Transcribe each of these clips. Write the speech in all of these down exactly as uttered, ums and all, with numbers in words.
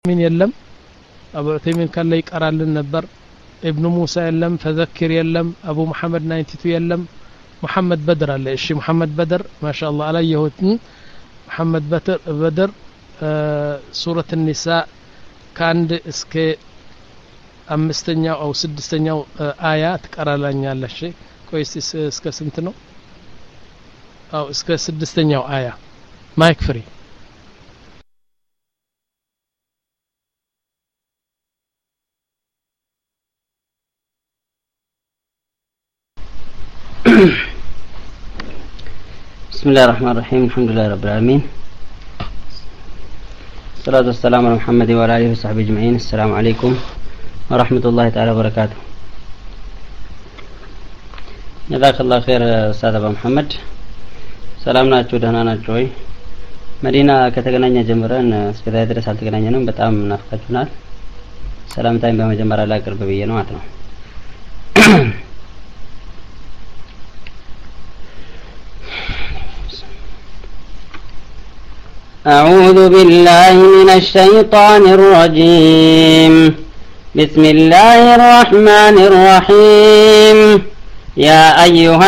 من يلم أبو عثيمين كان لي يقرأ للنبر ابن موسى يلم فذكر يلم أبو محمد ناينتي يلم محمد بدر على الشيء محمد بدر ما شاء الله عليه هوتن محمد بدر بدر آه سورة النساء كان اسك أمستنيا أو سدستنيا آه آيات قرأ لنا على الشيء كويس اسك سنتنو أو اسك سدستنيا آية ما يكفري بسم الله الرحمن الرحيم الحمد لله رب العالمين الصلاة والسلام على محمد وعلى آله وصحبه أجمعين. السلام عليكم ورحمة الله تعالى وبركاته. جزاك الله خير أستاذ أبو محمد. سلامنا دهنا نجوي مدينة ከተገናኘን ጀምረን እስከዛ ድረስ አልተገናኘንም። በጣም ናፍቃችሁናል። ሰላምታዬን በመጀመሪያ ላይ አቅርብ ብዬ ነው ማለት ነው። أعوذ بالله من الشيطان الرجيم. بسم الله الرحمن الرحيم. يا أيها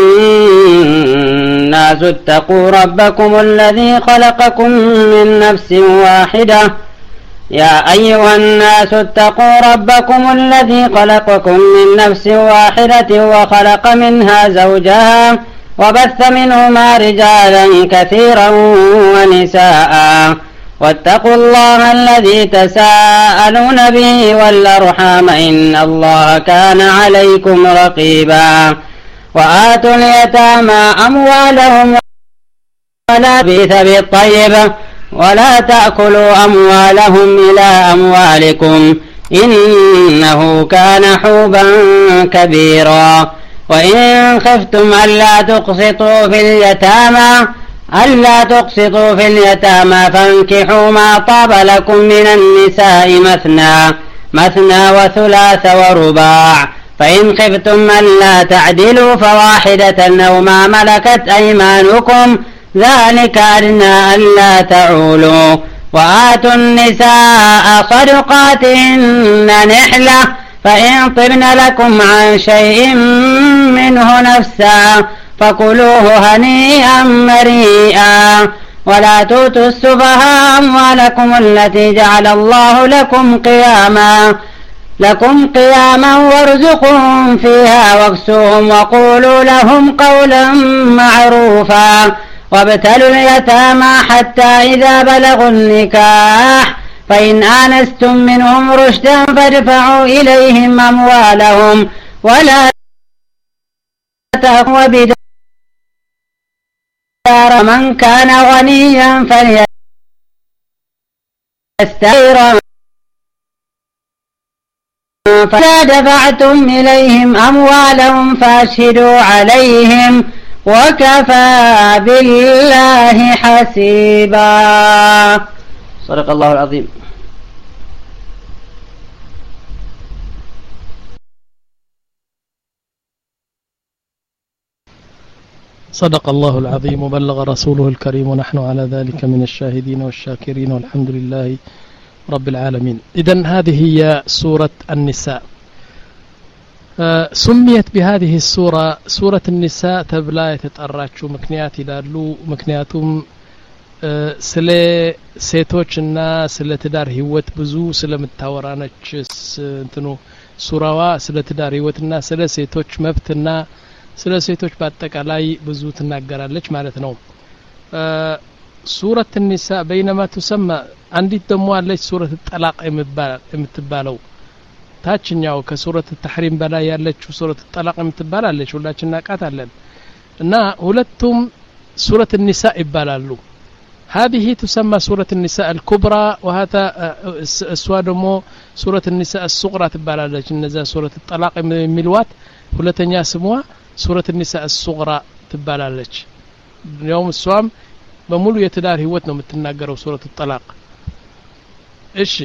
الناس اتقوا ربكم الذي خلقكم من نفس واحدة يا أيها الناس اتقوا ربكم الذي خلقكم من نفس واحدة وخلق منها زوجها وبث منهما رجالا كثيرا ونساء واتقوا الله الذي تساءلون به والأرحام إن الله كان عليكم رقيبا. وآتوا اليتامى أموالهم ولا بيث بالطيب ولا تأكلوا أموالهم إلى أموالكم إنه كان حوبا كبيرا. وإن خفتم ألا تقسطوا في اليتامى ألا تقسطوا في اليتامى فانكحوا ما طاب لكم من النساء مثنى مثنى وثلاث ورباع فإن خفتم ألا تعدلوا فواحدة أو ما ملكت أيمانكم ذلك أدنى ألا تعولوا. وآتوا النساء صدقاتهن نحلة فإن طبن لكم عن شيء منه نفسا فكلوه هنيئا مريئا. ولا تؤتوا السفهاء أموالكم التي جعل الله لكم قياما لكم قياما وارزقهم فيها واكسوهم وقولوا لهم قولا معروفا. وابتلوا اليتامى حتى إذا بلغوا النكاح فإن آنستم منهم رشدا فادفعوا إليهم أموالهم ولا تأكلوا بدار من كان غنيا فليستعير فلا دفعتم إليهم أموالهم فأشهدوا عليهم وكفى بالله حسيبا. صدق الله العظيم. صدق الله العظيم وبلغ رسوله الكريم ونحن على ذلك من الشاهدين والشاكرين والحمد لله رب العالمين. إذن هذه هي سورة النساء. آه سميت بهذه السورة سورة النساء تبلا يتطرچو مكنيات يدالو مكنياتهم ስለ ሴቶችና ስለ ትዳር ህይወት ብዙ ስለምታወራነች እንትኑ ሱራዋ ስለ ትዳር ህይወትና ስለ ሴቶች መብትና ስለ ሴቶች በአጠቃላይ ብዙ ትናገራለች ማለት ነው። ሱረት النساء بينما تسمى አንዲት ደሞ አለች ሱረት الطلاق የምትባለው ታችኛው ከሱረት التحريم በላይ ያለችው ሱረት الطلاق የምትባል አለች ሁላችን እናቃታለን እና ሁለቱም ሱረት النساء ይባላሉ። هذه تسمى سورة النساء الكبرى وهذا السوادمو سورة النساء الصغرى تبالالج النزا سورة الطلاق ملوات ሁለተኛ ስሟ سورة النساء الصغرى تبالالج يوم الصوم በሙሉ የትዳር ህይወት ነው የምትናገረው سورة الطلاق። እሺ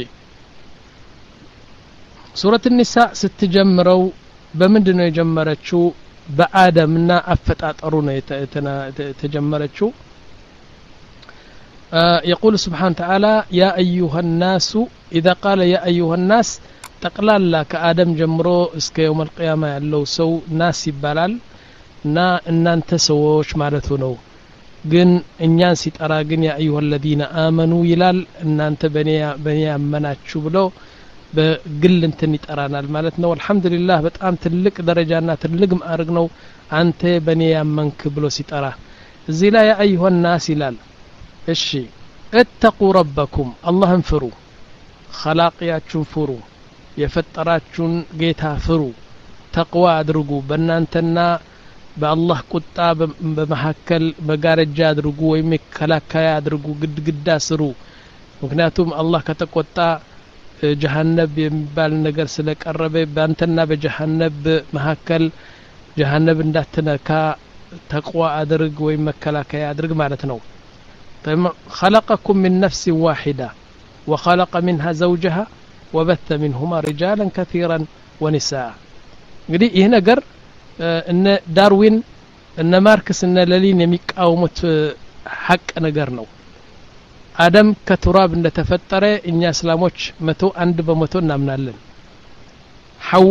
سورة النساء ስትጀምረው በምንድነው የጀመረችው? በአደምና አፈጣጠሩ ነው የተጀመረችው። آه يقول سبحانه وتعالى يا أيها الناس إذا قال يا أيها الناس تقلال كآدم جمرو اسك يوم القيامة يالله سو ناس يبالال نا إن أنت سووش مالتونو جن إنيان سيطرا جن يا أيها الذين آمنوا يلال إن أنت بني بني أمنات شبلو بقل انت نتقرانا مالتنا والحمد لله بتقام تلك درجانا تلك مأرقنو أنت بني أمنك بلو سيطرا زي لا يا أيها الناس يلال الشي اتقوا ربكم الله انفروا خلاقياتشون فروا يفتراتشون قيتها فروا تقوى أدرقوا بنانتنا بالله قطع بمحكل بقارجة أدرقوا ويمك خلاقيا أدرقوا قد قد سروا مكناتهم الله كتقوطع جهنب يمبال نقر سلك الربي بانتنا بجهنب محكل جهنب انداتنا كا تقوى أدرق ويمك خلاقيا أدرق مالتنو خلقكم من نفس واحدة وخلق منها زوجها وبث منهما رجالا كثيرا ونساء እንግዲህ ይህ ነገር እነ ዳርዊን እነ ማርክስ እነ ለሊን የሚቃወሙት ሐቅ ነገር ነው አደም ከቱራብ እንደተፈጠረ እኛ እስላሞች መቶ አንድ በመቶ እናምናለን ሐዋ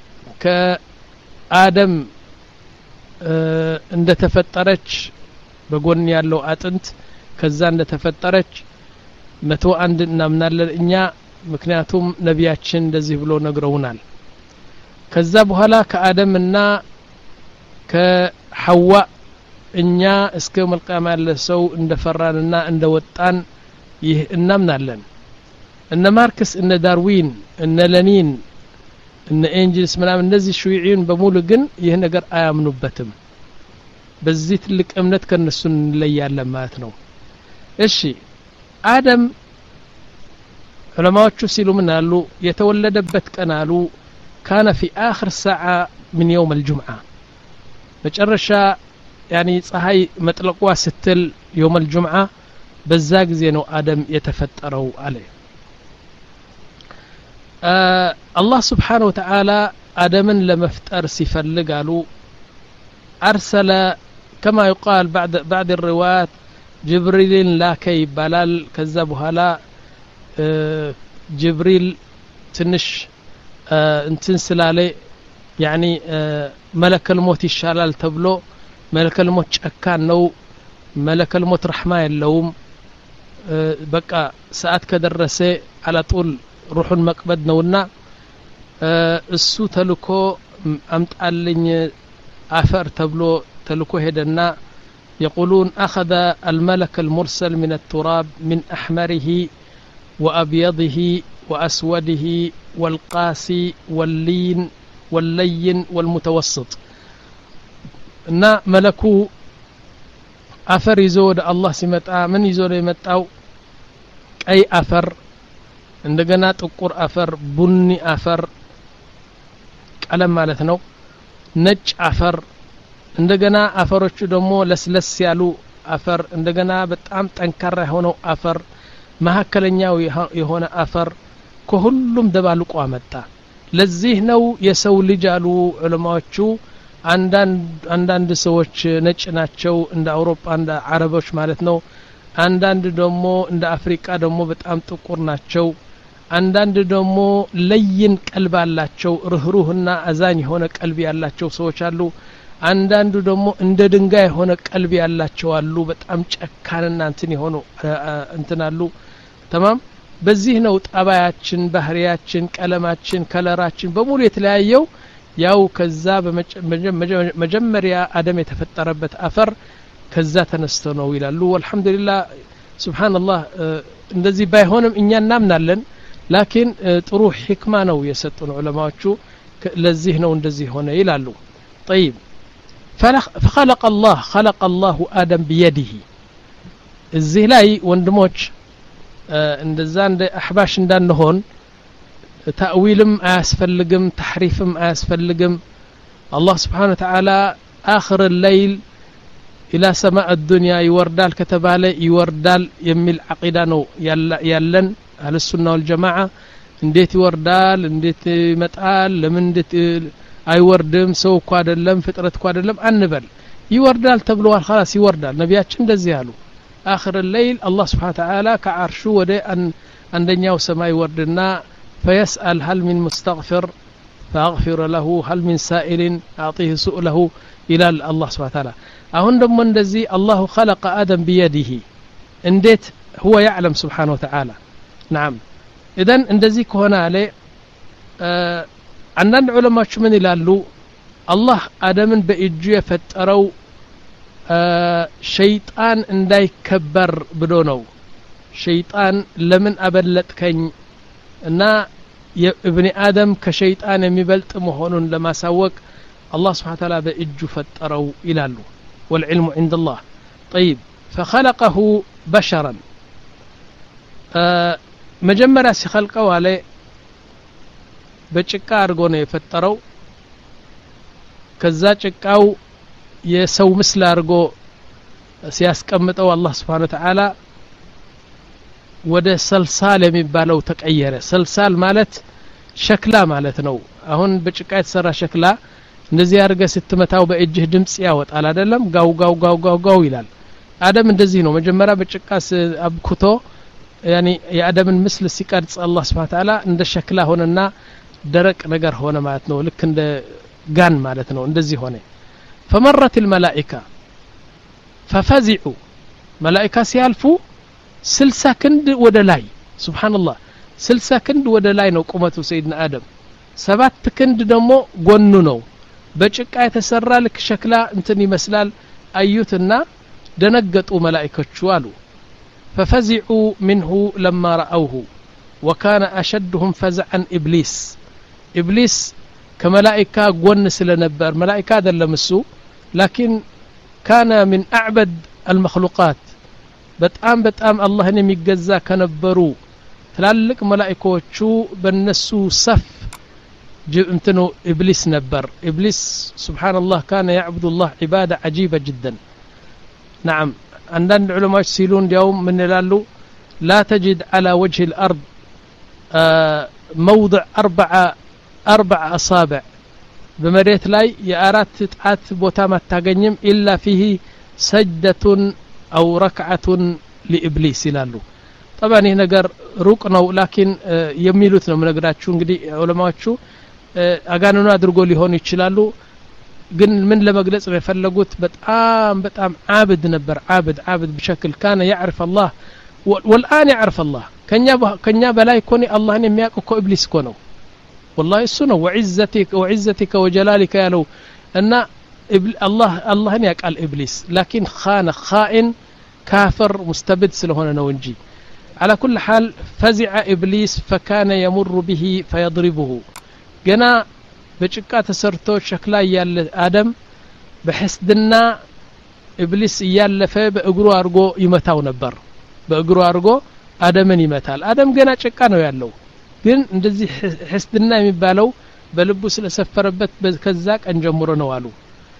ከአደም እንደተፈጠረች በጎን ያለው አጥንት ከዛ እንደተፈጠረች መቶ አንድ እናምናለን እኛ ምክንያቱም ነቢያችን እንደዚህ ብሎ ነግረውናል ከዛ በኋላ ከአደምና ከሐዋ እኛ እስከ መልቀማ ለሰው እንደፈራንና እንደወጣን ይህ እናምናለን እነ ማርክስ እነ ዳርዊን እነ ለኒን እነ ኤንጅልስ ምናምን እነዚህ ሹይዒን በሙሉ ግን ይህ ነገር አያምኑበትም በዚህ ትልቅ እምነት ከነሱ እንለያለን ማለት ነው እሺ አደም ዑለማዎቹ ሲሉ ምን አሉ የተወለደበት ቀን አሉ كان في آخر ساعة من يوم الجمعة مجرشا يعني صحي مطلقوا ستل يوم الجمعة بزاق زينو آدم يتفتروا عليه آه الله سبحانه وتعالى آدما لمفتر سفل قالوا أرسل كما يقال بعد بعد الروايات جبريل لا كي بلال كذبها لا آه جبريل تنش እንትን ስላለ ያኒ መለከል ሞት ይሻላል ተብሎ መለከል ሞት ጨካን ነው መለከል ሞት ረህማ የለውም በቃ ሰዓት ከደረሰ አላጡል ሩሁን መቅበድ ነውና እሱ ተልኮ አምጣልኝ አፈር ተብሎ ተልኮ ሄደና يقولون أخذ الملك المرسل من التراب من أحمره وأبيضه وأسوده والقاسي واللين واللين والمتوسط نا ملكو أفر يزود الله سمتع من يزود يمتعو أي أفر عندنا تقر أفر بني أفر قلم مالتنا نج أفر عندنا أفروش دمو لسلس يالو أفر عندنا بتأم تنكره هونو أفر መሐከለኛው የሆነ አፈር ከሁሉም ደባልቆ አመጣ ለዚህ ነው የሰው ልጅ አሉ ዑለማዎቹ አንዳንድ አንዳንድ ሰዎች ነጭ ናቸው እንደ አውሮፓ እንደ አረቦች ማለት ነው አንዳንድ ደግሞ እንደ አፍሪካ ደግሞ በጣም ጥቁር ናቸው አንዳንድ ደግሞ ለይን ቀልብ አላቸው ርህሩህና አዛኝ የሆነ ቀልብ ያላቸው ሰዎች አሉ አንዳንዱ ደግሞ እንደ ድንጋይ የሆነ ቀልብ ያላቸው አሉ በጣም ጨካንና እንትን የሆኑ እንትን አሉ تمام በዚህ ነው ጣባያችን ባህሪያችን ቀለማችን ከለራችን በሙሉ የተለያየው ያው ከዛ በመጀመሪያ አደም የተፈጠረበት አፈር ከዛ ተነስቶ ነው ይላሉ والحمدلله ሱብሃንአላህ እንደዚህ ባይሆንም እኛ እናምናለን ላኪን ጥሩ ህክማ ነው የሰጡን ዑለማዎቹ ለዚህ ነው እንደዚህ ሆነ ይላሉ طيب فخلق الله خلق الله آدم بيده እዚህ ላይ ወንድሞች እንደዛ እንደ አህባሽ እንዳንሆን ተአዊልም አያስፈልግም ተሕሪፍም አያስፈልግም الله سبحانه وتعالى آخر الليل إلى سماء الدنيا يوردال كتباله يوردال يميل عقيدة نو يلن أهل السنة والجماعة انديت يوردال انديت متقال لمن انديت አይወርድም ሰው እኮ አይደለም ፍጥረት እኮ አይደለም አንበል ይወርዳል ተብሏል خلاص ይወርዳል ነቢያችን እንደዚህ ያሉ آخر الليل الله سبحانه وتعالى كعرشو ودي أن عندنا سماي وردنا فيسأل هل من مستغفر فأغفر له هل من سائل أعطيه سؤله إلى الله سبحانه وتعالى أهون دم اندزي الله خلق آدم بيده انديت هو يعلم سبحانه وتعالى نعم إذن اندزي كهنا عليه آه عندنا علماء شمن يلالو الله آدم بإجو يفتروا آه شيطان انداي كبر بدونو شيطان لمن أبلتكن እና የኢብኒ አደም ከሸይጣን የሚበልጥ መሆኑን ለማሳወቅ الله سبحانه وتعالى በእጁ ፈጠረው ይላሉ والعلم عند الله طيب فخلقه بشرا መጀመሪያ ሲخلቀው አለ በጭቃ አድርጎ ነው የፈጠረው ከዛ ጭቃው የሰው ምስል አድርጎ ሲያስቀምጠው الله سبحانه وتعالى ወደ ሰልሳል የሚባለው ተቀየረ ሰልሳል ማለት ሸክላ ማለት ነው አሁን በጭቃ የተሰራ ሸክላ እንደዚህ አድርገ ስትመታው በእጅህ ድምጽ ያወጣል አይደለም ጋው ጋው ጋው ጋው ጋው ይላል አደም እንደዚህ ነው መጀመሪያ በጭቃ አብኩቶ يعني የአደምን ምስል ሲቀርጽ الله سبحانه وتعالى እንደ ሸክላ ሆነና ደረቅ ነገር ሆነ ማለት ነው ልክ እንደ ጋን ማለት ነው እንደዚህ ሆነ فمرت الملائكه ففزعوا ملائكه ሲያልፉ ስልሳ ክንድ ወደ ላይ ሱብሃንአላህ ስልሳ ክንድ ወደ ላይ ነው ቁመቱ ሰይድና አደም ሰባት ክንድ ደግሞ ጎኑ ነው በጭቃ የተሰራ ልክ ሸክላ እንትን ይመስላል አዩትና ደነገጡ መላእክቶቹ አሉ ففزعوا منه لما رأوه وكان أشدهم فزعا إبليس إبليس كملائكة قون سلنبر ملائكة دلم السوء لكن كان من أعبد المخلوقات በጣም በጣም አላህን የሚገዛ ከነበሩ ትላልቅ መላእክቶቹ በነሱ ሰፍ እንትኑ ኢብሊስ ነበር ኢብሊስ ሱብሃንአላህ كان يعبد الله عباده عجيبه جدا نعم عندنا علماء ሲሉን ያው ምን ይላሉ لا تجد على وجه الارض موضع أربعة أربع أصابع بمريت ላይ የአራት ጣት ቦታ ማታገኝም إلا فيه سجدة أو ركعة لإبليس ይላሉ طبعا ይሄ ነገር ሩቅ ነው لكن የሚሉት ነው ምነግራችሁ እንግዲህ ዑለማዎቹ አጋነኑ አድርጎ ሊሆን ይችላሉ ግን ምን ለመግለጽ የፈለጉት በጣም በጣም عابد ነበር عابد عابد بشكل كان يعرف الله والآن يعرف الله ከኛ ከኛ በላይ ኮኒ አላህን የሚያውቅ እኮ ኢብሊስ እኮ ነው والله እሱ ነው وعزتك وعزتك وجلالك ያለው እና الله الله يقال إبليس لكن خان خائن كافر مستبد سلهنا نونجي على كل حال فزع إبليس فكان يمر به فيضربه جنا بچقا تسرتو شكلا يال آدم بحسدنا إبليس يالف بأقرو أرغو يمتاو نبر بأقرو أرغو آدمن يمتال آدم جنا چقا نو يالو ግን እንደዚህ حسدنا የሚባለው በልቡ ስለሰፈረበት በከዛቅ እንጀምሮ ነው አሉ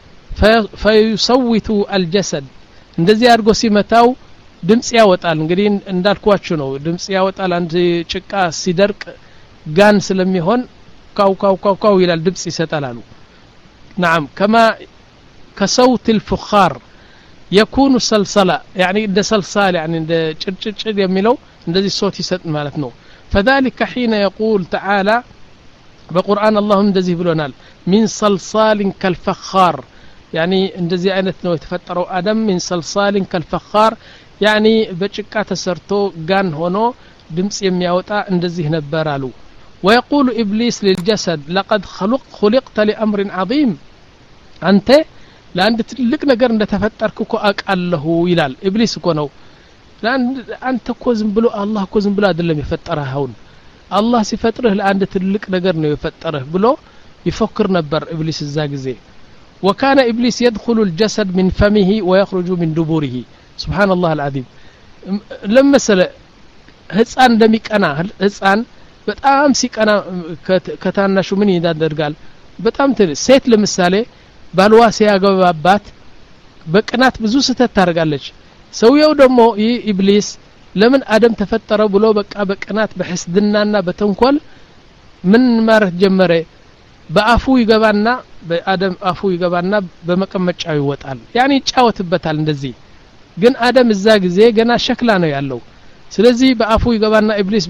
فيصوت الجسد እንደዚህ አድርጎ ሲመታው ድምጽ ያወጣል እንግዲህ እንዳልኳችሁ ነው ድምጽ ያወጣል አንድ ጭቃ ሲደርቅ ጋን ስለሚሆን ካው ካው ካው ካው ይላል ድምጽ ይሰጣል አሉ نعم كما كصوت الفخار يكون سلسلة يعني ده سلسال يعني ده ጭርጭጭ የሚለው እንደዚህ ሶት ይሰጥ ማለት ነው فذلك حين يقول تعالى بقرآن اللهم እንደዚህ ብሎናል من صلصال كالفخار يعني እንደዚህ አይነት ነው የተፈጠረው አደም من صلصال كالفخار يعني በጭቃ ተሰርቶ ጋን ሆኖ ድምጽ የሚያወጣ እንደዚህ ነበር አሉ ويقول إبليس للجسد لقد خلق خلقت لأمر عظيم أنت لأنت ትልቅ ነገር እንደተፈጠርክ እኮ አቃለሁ ይላል ኢብሊስ እኮ ነው አንተ እኮ ዝም ብሎ አላህ እኮ ዝም ብሎ አይደለም የፈጠረህ አሁን አላህ ሲፈጥርህ ለአንድ ትልቅ ነገር ነው የፈጠረህ ብሎ ይፈክር ነበር ኢብሊስ እዛ ጊዜ وكان إبليس يدخل الجسد من فمه ويخرج من دبره سبحان الله العظيم لما سل ህፃን እንደሚቀና ህፃን በጣም ሲቀና ከታናሹ ምን ይዳደርጋል በጣም ሴት ለምሳሌ ባልዋ ሲያገባባት በቅናት ብዙ ስተት ታርጋለች ሰውየው ደግሞ ኢብሊስ ለምን አደም ተፈጠረ ብሎ በቃ በቅናት በሕስድናና በተንኮል ምን ማረፍ ጀመረ በአፉ ይገባና በአደም አፉ ይገባና በመቀመጫው ይወጣል ያኒ ጫወትበታል እንደዚህ ግን አደም እዛ ጊዜ ገና ሸክላ ነው ያለው ስለዚህ በአፉ ይገባና ኢብሊስ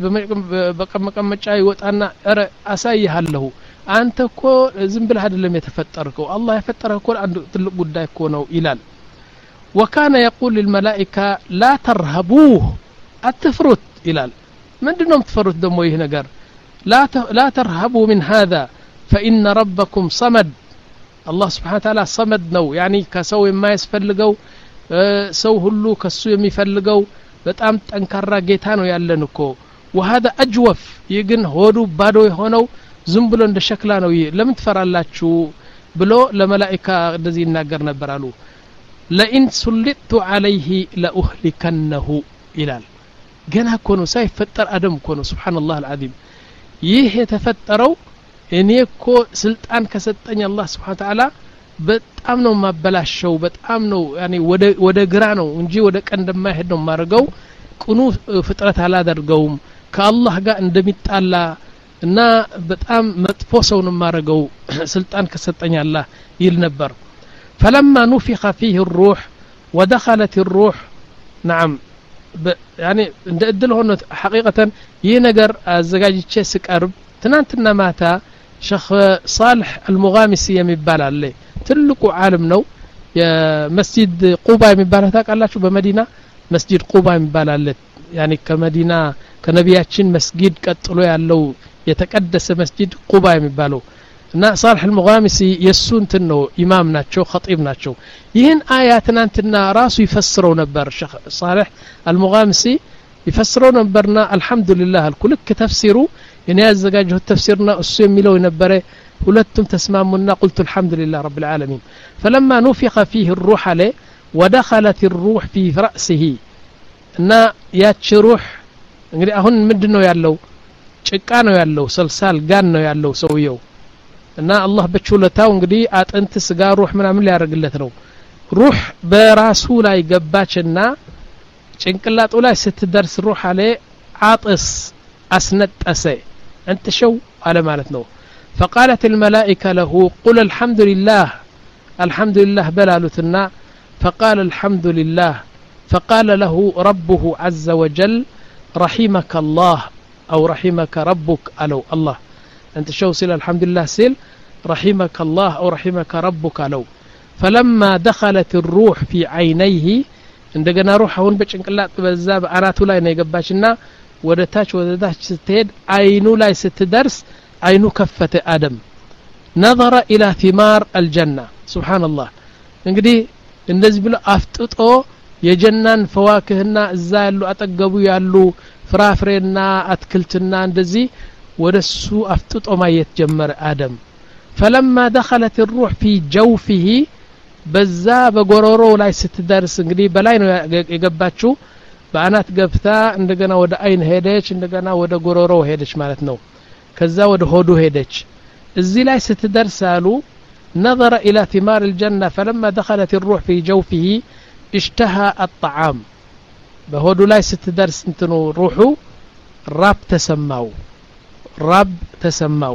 በመቀመጫ ይወጣና አረ አሳይሃለሁ አንተ እኮ ዝም ብለህ አይደለም የተፈጠርከው አላህ የፈጠረህ እኮ አንድ ትልቅ ጉዳይ እኮ ነው ይላል وكان يقول للملائكه لا ترهبوه اتفرط ይላል ምንድነው የምትፈሩት ደሞ ይሄ ነገር لا لا ترهبوا من هذا فان ربكم صمد الله سبحانه وتعالى صمد ነው يعني ከሰው የማይስፈልገው ሰው ሁሉ ከሱ የሚፈልገው በጣም ጠንካራ ጌታ ነው ያለን እኮ وهذا اجوف ይግን ሆዱ ባዶ የሆነው ዝም ብሎ እንደ ሸክላ ነው ለምን ትፈራላችሁ ብሎ ለመላእክት እንደዚህ ይናገር ነበር አሉ لئن سلطت عليه لاهلكنه ይላል ገና እኮ ነው ሳይፈጠር አደም እኮ ነው ሱብሃንአላህ العظيم ይሄ የተፈጠረው እኔ እኮ ስልጣን ከሰጠኝ አላህ Subhanahu Wa Ta'ala በጣም ነው ማበላሸው በጣም ነው ያኒ ወደ ወደ ግራ ነው እንጂ ወደ ቀን እንደማይሄድ ነው ማርገው ቁኑ ፍጥረት አላደርገውም ከአላህ ጋር እንደሚጣላ እና በጣም መጥፎ ሰው ነው ማርገው ስልጣን ከሰጠኝ አላህ ይል ነበር فلما نفخ فيه الروح ودخلت الروح نعم يعني እንደ እድል ሆኖ حقيقة ይሄ ነገር አዘጋጅቼ ስቀርብ ትናንትና ማታ ሸኽ صالح المغامسي የሚባል አለ ትልቁ ዓለም ነው የመስጂድ ቁባ የሚባል ታውቃላችሁ በመዲና መስጂድ ቁባ የሚባል አለ يعني ከመዲና ከነቢያችን መስጊድ ቀጥሎ ያለው የተቀደሰ መስጂድ ቁባ የሚባለው እና صالح المغامسي የሱንት ነው ኢማም ናቸው ኸጢብ ናቸው ይህን አያትናንትና ራሱ ይፈስረው ነበር ሸኽ صالح المغامسي ይፈስረው ነበርና አልহামዱሊላህ አልኩልክ ተፍሲሩ እኔ ያዘጋጀው ተፍሲርና እሱ የሚለው የነበረ ሁለቱም ተስማሙና قلت الحمد لله رب العالمين فلما نفخ فيه الروح عليه ودخلت الروح في رأسه እና ያቺ ሩህ እንግዲህ አሁን ምንድነው ያለው ጭቃ ነው ያለው ሰልሳል ጋን ነው ያለው ሰውየው እና አላህ በችሎታው እንግዲህ አጥንት ስጋ ሩህ ምናምን ሊያርግለት ነው ሩህ በራሱ ላይ ገባችና ጭንቅላቱ ላይ ስትደርስ ሩህ አለ አጥስ አስነጠሰ انت شو على ማለት ነው فقالت الملائكه له قل الحمد لله الحمد لله بلالتنا فقال الحمد لله فقال له ربه عز وجل رحمك الله او رحمك ربك الو الله انت شو سيل الحمد لله سيل رحمك الله او رحمك ربك الو فلما دخلت الروح في عينيه እንደገና ሩህ አሁን በጭንቅላት በዛ በአራቱ ላይ ነው የገባችና ወደ ታች ወደ ታች ስትሄድ አይኑ ላይ ስትደርስ አይኑ ከፈተ አደም نظر الى ثمار الجنه سبحان الله እንግዲህ እንደዚህ ብሎ አፍጥጦ የጀናን ፈዋክህና እዛ ያሉ አጠገቡ ያሉ ፍራፍሬና አትክልትና እንደዚህ ወደሱ አፍጥጦ ማየት ጀመረ አደም فلما دخلت الروح في جوفه በዛ በጎሮሮ ላይ ስትደርስ እንግዲህ በላይ ነው የገባችው በአናት ገብታ እንደገና ወደ አይን ሄደች እንደገና ወደ ጎሮሮ ሄደች ማለት ነው ከዛ ወደ ሆዱ ሄደች እዚህ ላይ ስትደርስ አሉ نظر الى ثمار الجنه فلما دخلت الروح في جوفه اشتهى الطعام በሆዱ ላይ ስትደርስ እንትኑ ሩሑ ራብ ተሰማው ራብ ተሰማው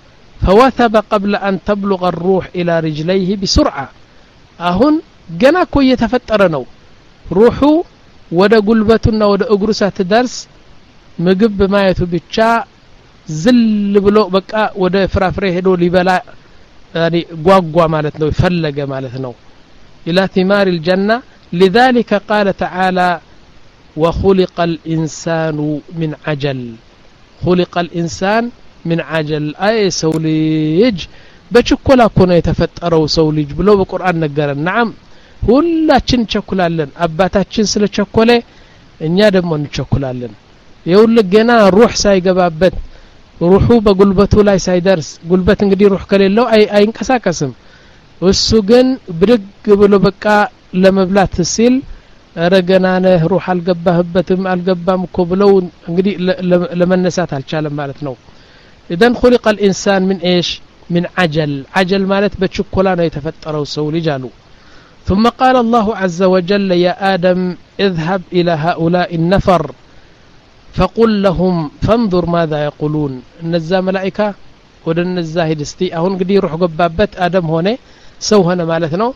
فوثب قبل ان تبلغ الروح الى رجليه بسرعه አሁን ገና እኮ እየተፈጠረ ነው ሩሑ ወደ ጉልበቱና ወደ እግሩ ሳትደርስ ምግብ በማየቱ ብቻ ዝል ብሎ በቃ ወደ ፍራፍሬ ሄዶ ሊበላ ያኒ ጓጓ ማለት ነው ፈለገ ማለት ነው الى ثمار الجنه لذلك قال تعالى وخلق الانسان من عجل خلق الانسان من عجل اي سوليج በችኮላ እኮ ነው የተፈጠረው ሰው ልጅ ብሎ በቁርአን ነገረን نعم ሁላችን ቸኩላለን አባታችን ስለቸኮለ እኛ ደግሞ እንቸኩላለን ይውል ገና ሩህ ሳይገባበት ሩሁ በጉልበቱ ላይ ሳይደርስ ጉልበት እንግዲህ ሩህ ከሌለው አይ አይንቀሳቀስም እሱ ግን ብድግ ብሎ በቃ ለመብላት ሲል ረገናነ ሩህ አልገባህበትም አልገባም እኮ ብለው እንግዲህ ለመነሳት አልቻለም ማለት ነው اذا خلق الانسان من ايش من عجل عجل ማለት በችኮላ ነው የተፈጠረው ሰው ልጅ አሉ ثم قال الله عز وجل يا آدم اذهب إلى هؤلاء النفر فقل لهم فانظر ماذا يقولون እነዛ መላእክታ ወደ እነዛ ሄድስቲ አሁን እንግዲህ ሩህ ገባበት አደም ሆነ ሰው ሆነ ማለት ነው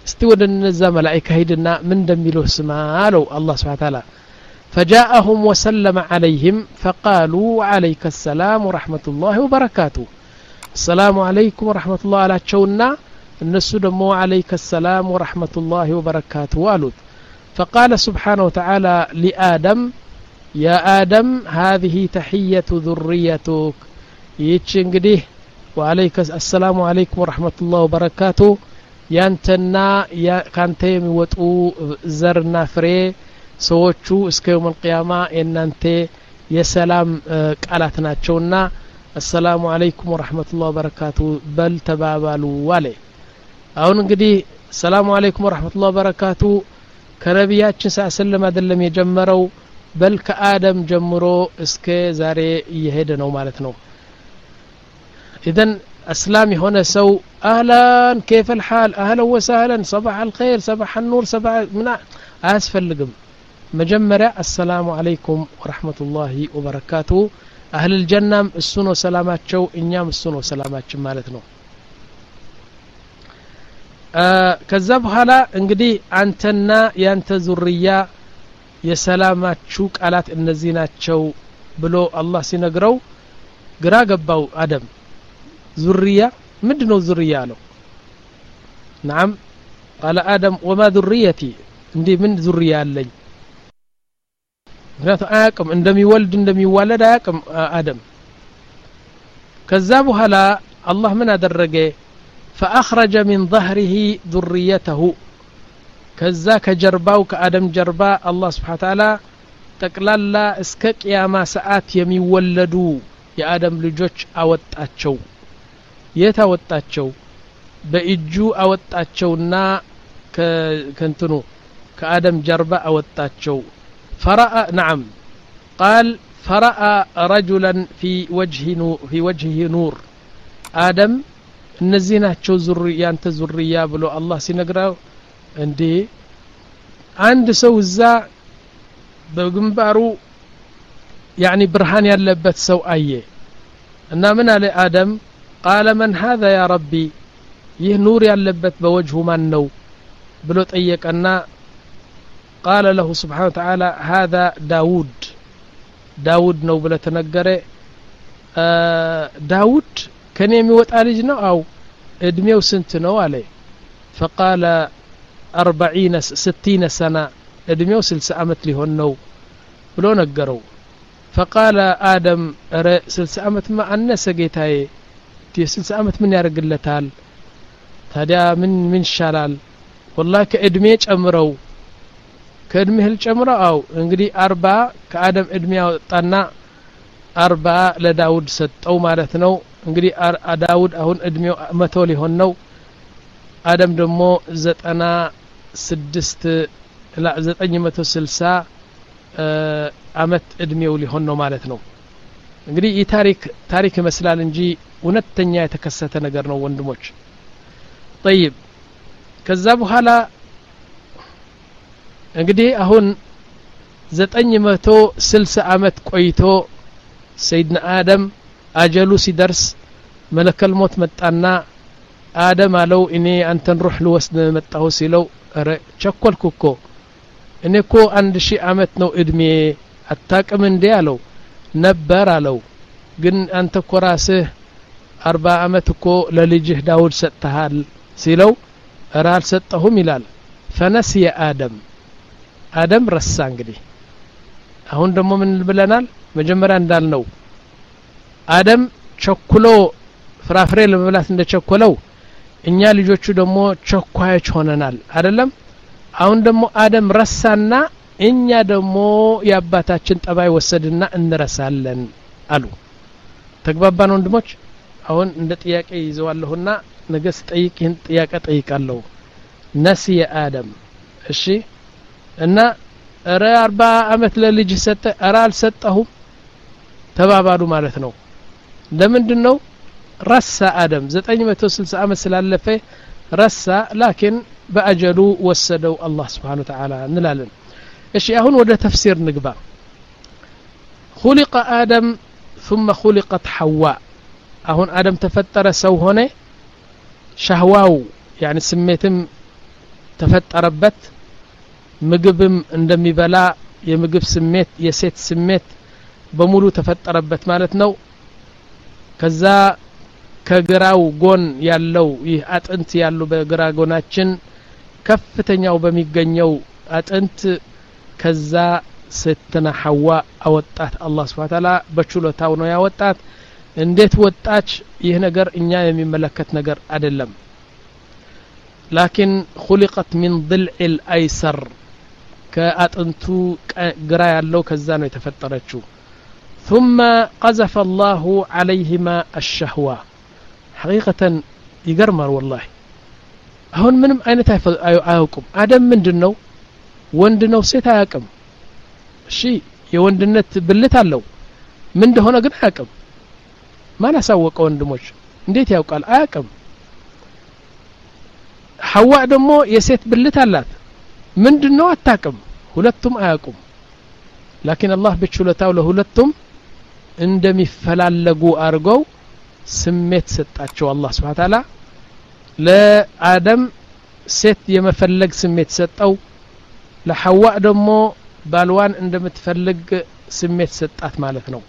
استود النزا ملائكة هيدنا من دميلو سمالو الله سبحانه وتعالى فجاءهم وسلم عليهم فقالوا عليك السلام ورحمة الله وبركاته السلام عليكم ورحمة الله على تشونا النسو دمو عليك السلام ورحمة الله وبركاته والود فقال سبحانه وتعالى لآدم يا آدم هذه تحية ذريتك يتشنقديه وعليك السلام عليكم ورحمة الله وبركاته يانتنا يا كانتي ميوطو زرنا فري ሰዎቹ እስከ يوم القيامة እናንተ የሰላም ቃላት ናቸውና السلام عليكم ورحمة الله وبركاته بل تبابلوا عليه አሁን እንግዲህ السلام عليكم ورحمة الله وبركاته ከነቢያችን ሰለላሁ አይደለም የጀመረው በል ከአደም ጀምሮ እስከ ዛሬ እየሄደ ነው ማለት ነው اذا اسلام هنا سو اهلا كيف الحال اهلا وسهلا صباح الخير صباح النور صباح من اسفلقم مجمرة السلام عليكم ورحمة الله وبركاته أهل الجنة السنو سلامات شو إنيام السنو سلامات شو مالتنا آه كذب هلا انقدي أنتنا يانت ذرية يسلامات شوك آلات النزينات شو بلو الله سينقرو قرا قباو آدم ذرية مدنو ذرية له نعم قال آدم وما ذريتي عندي من ذرية لي ምክንያቱም አያቅም እንደሚወልድ እንደሚዋለድ አያቅም አደም ከዛ በኋላ አላህ ምን አደረገ فأخرج من ظهره ذريته ከዛ ከጀርባው ከአደም ጀርባ አላህ Subhanahu Wa Ta'ala ጠቅላላ እስከ ቂያማ ሰዓት የሚወለዱ የአደም ልጆች አወጣቸው የታወጣቸው በእጁ አወጣቸውና ከንትኑ ከአደም ጀርባ አወጣቸው فرأى نعم قال فرأى رجلا في وجه نور في وجهه نور آدم النزيناتشو ذرية أنت ذرية بلو الله سينقرأ عندي عند سوزا بجنبارو يعني برهان يلبت سو أيه إن من على آدم قال من هذا يا ربي يه نور يلبت بوجهه من نو بلو تأيك أن قال له سبحانه وتعالى هذا داود داود نو بلا تنقره آه داود كان يموت علينا أو ادميو سنت نو عليه فقال أربعين ستين سنة ادميو سلس أمت له النو بلو نقروا فقال آدم سلس أمت ما أنا سقيتاي تي سلس أمت من يرقلتال تاديا من من شلال والله كادميج أمرو كادميه الجمرة أو انقدي أربعة كآدم ادميه طنا أربعة لداود ست أو مالتنو انقدي داود أهون ادميه متولي هنو آدم دمو زت أنا سدست لا زت أني متو سلسا أمت ادميه لي هنو مالتنو انقدي يتاريك تاريك مسلال انجي ونتنيا يتكسات نقرنو وندموش طيب كذابو هلا እንግዲህ አሁን ዘጠኝ መቶ ስልሳ አመት ቆይቶ ሰይድና አደም አጀሉ ሲደርስ መለከል ሞት መጣና አደም አለው እኔ አንተን ሩህ ልወስድ መጣሁ ሲለው ኧረ ቸኮልኩኮ እኔ እኮ አንድ ሺህ አመት ነው እድሜ አታቅም እንዴ አለው ነበር አለው ግን አንተ እኮ ራስህ አርባ አመት እኮ ለልጅህ ዳውድ ሰጥተሃል ሲለው ኧረ አልሰጠሁም ይላል ፈነስየ አደም አደም ረሳ እንግዲህ አሁን ደግሞ ምን ብለናል መጀመሪያ እንዳልነው አደም ቸኩሎ ፍራፍሬ ለመብላት እንደቸኮለው እኛ ልጆቹ ደግሞ ቸኳዮች ሆነናል አይደለም አሁን ደግሞ አደም ረሳና እኛ ደግሞ ያባታችን ጠባይ ወሰድና እንረሳለን አሉ ተግባባን ወንድሞች አሁን እንደ ጥያቄ ይዘዋለሁና ነገስ ጠይቅ ይህን ጥያቄ ጠይቃለሁ ነሲየ አደም እሺ እና ኧረ አርባ አመት ለልጅ ሰጠ ኧረ አልሰጠሁም ተባባሉ ማለት ነው ለምንድነው ረሳ አደም ዘጠኝ መቶ ስልሳ አመት ስላለፈ ረሳ ላኪን በአጀሉ ወሰደው አላህ Subhanahu Wa Ta'ala እንላለን እሺ አሁን ወደ ተፍሲር ንግባ خلق آدم ثم خلقت حواء አሁን አደም ተፈጠረ ሰው ሆነ ሸህዋው يعني ስሜትም ተፈጠረበት ምግብም እንደሚበላ የምግብ ስሜት የሴት ስሜት በሙሉ ተፈጠረበት ማለት ነው ከዛ ከግራው ጎን ያለው ይህ አጥንት ያለው በግራ ጎናችን ከፍተኛው በሚገኘው አጥንት ከዛ ስትና ሐዋ አወጣት አላህ Subhanahu Ta'ala በችሎታው ነው ያወጣት እንዴት ወጣች ይህ ነገር እኛ የሚመለከት ነገር አይደለም لكن خلقت من ضلع الايسر ከአጥንቱ ግራ ያለው ከዛ ነው የተፈጠረችው ثم قذف الله عليهما الشهوة حقيقة يغرمر والله አሁን ምንም አይነት አያውቁም አደም ምንድነው ወንድ ነው ሴት አያውቅም እሺ የወንድነት ብልት አለው ምን እንደሆነ ግን አያውቅም ማን አሳወቀው ወንድሞች እንዴት ያውቃል አያውቅም ሐዋ ደግሞ የሴት ብልት አላት ምንድነው አታውቅም ሁለቱም አያውቁም لكن الله በችሎታው ለሁለቱም እንደሚፈላለጉ አርገው ስሜት ሰጣቸው አላህ Subhanahu Wa Ta'ala ለአደም ሴት የመፈለግ ስሜት ሰጠው ለሐዋ ደግሞ ባልዋን እንደምትፈልግ ስሜት ሰጣት ማለት ነው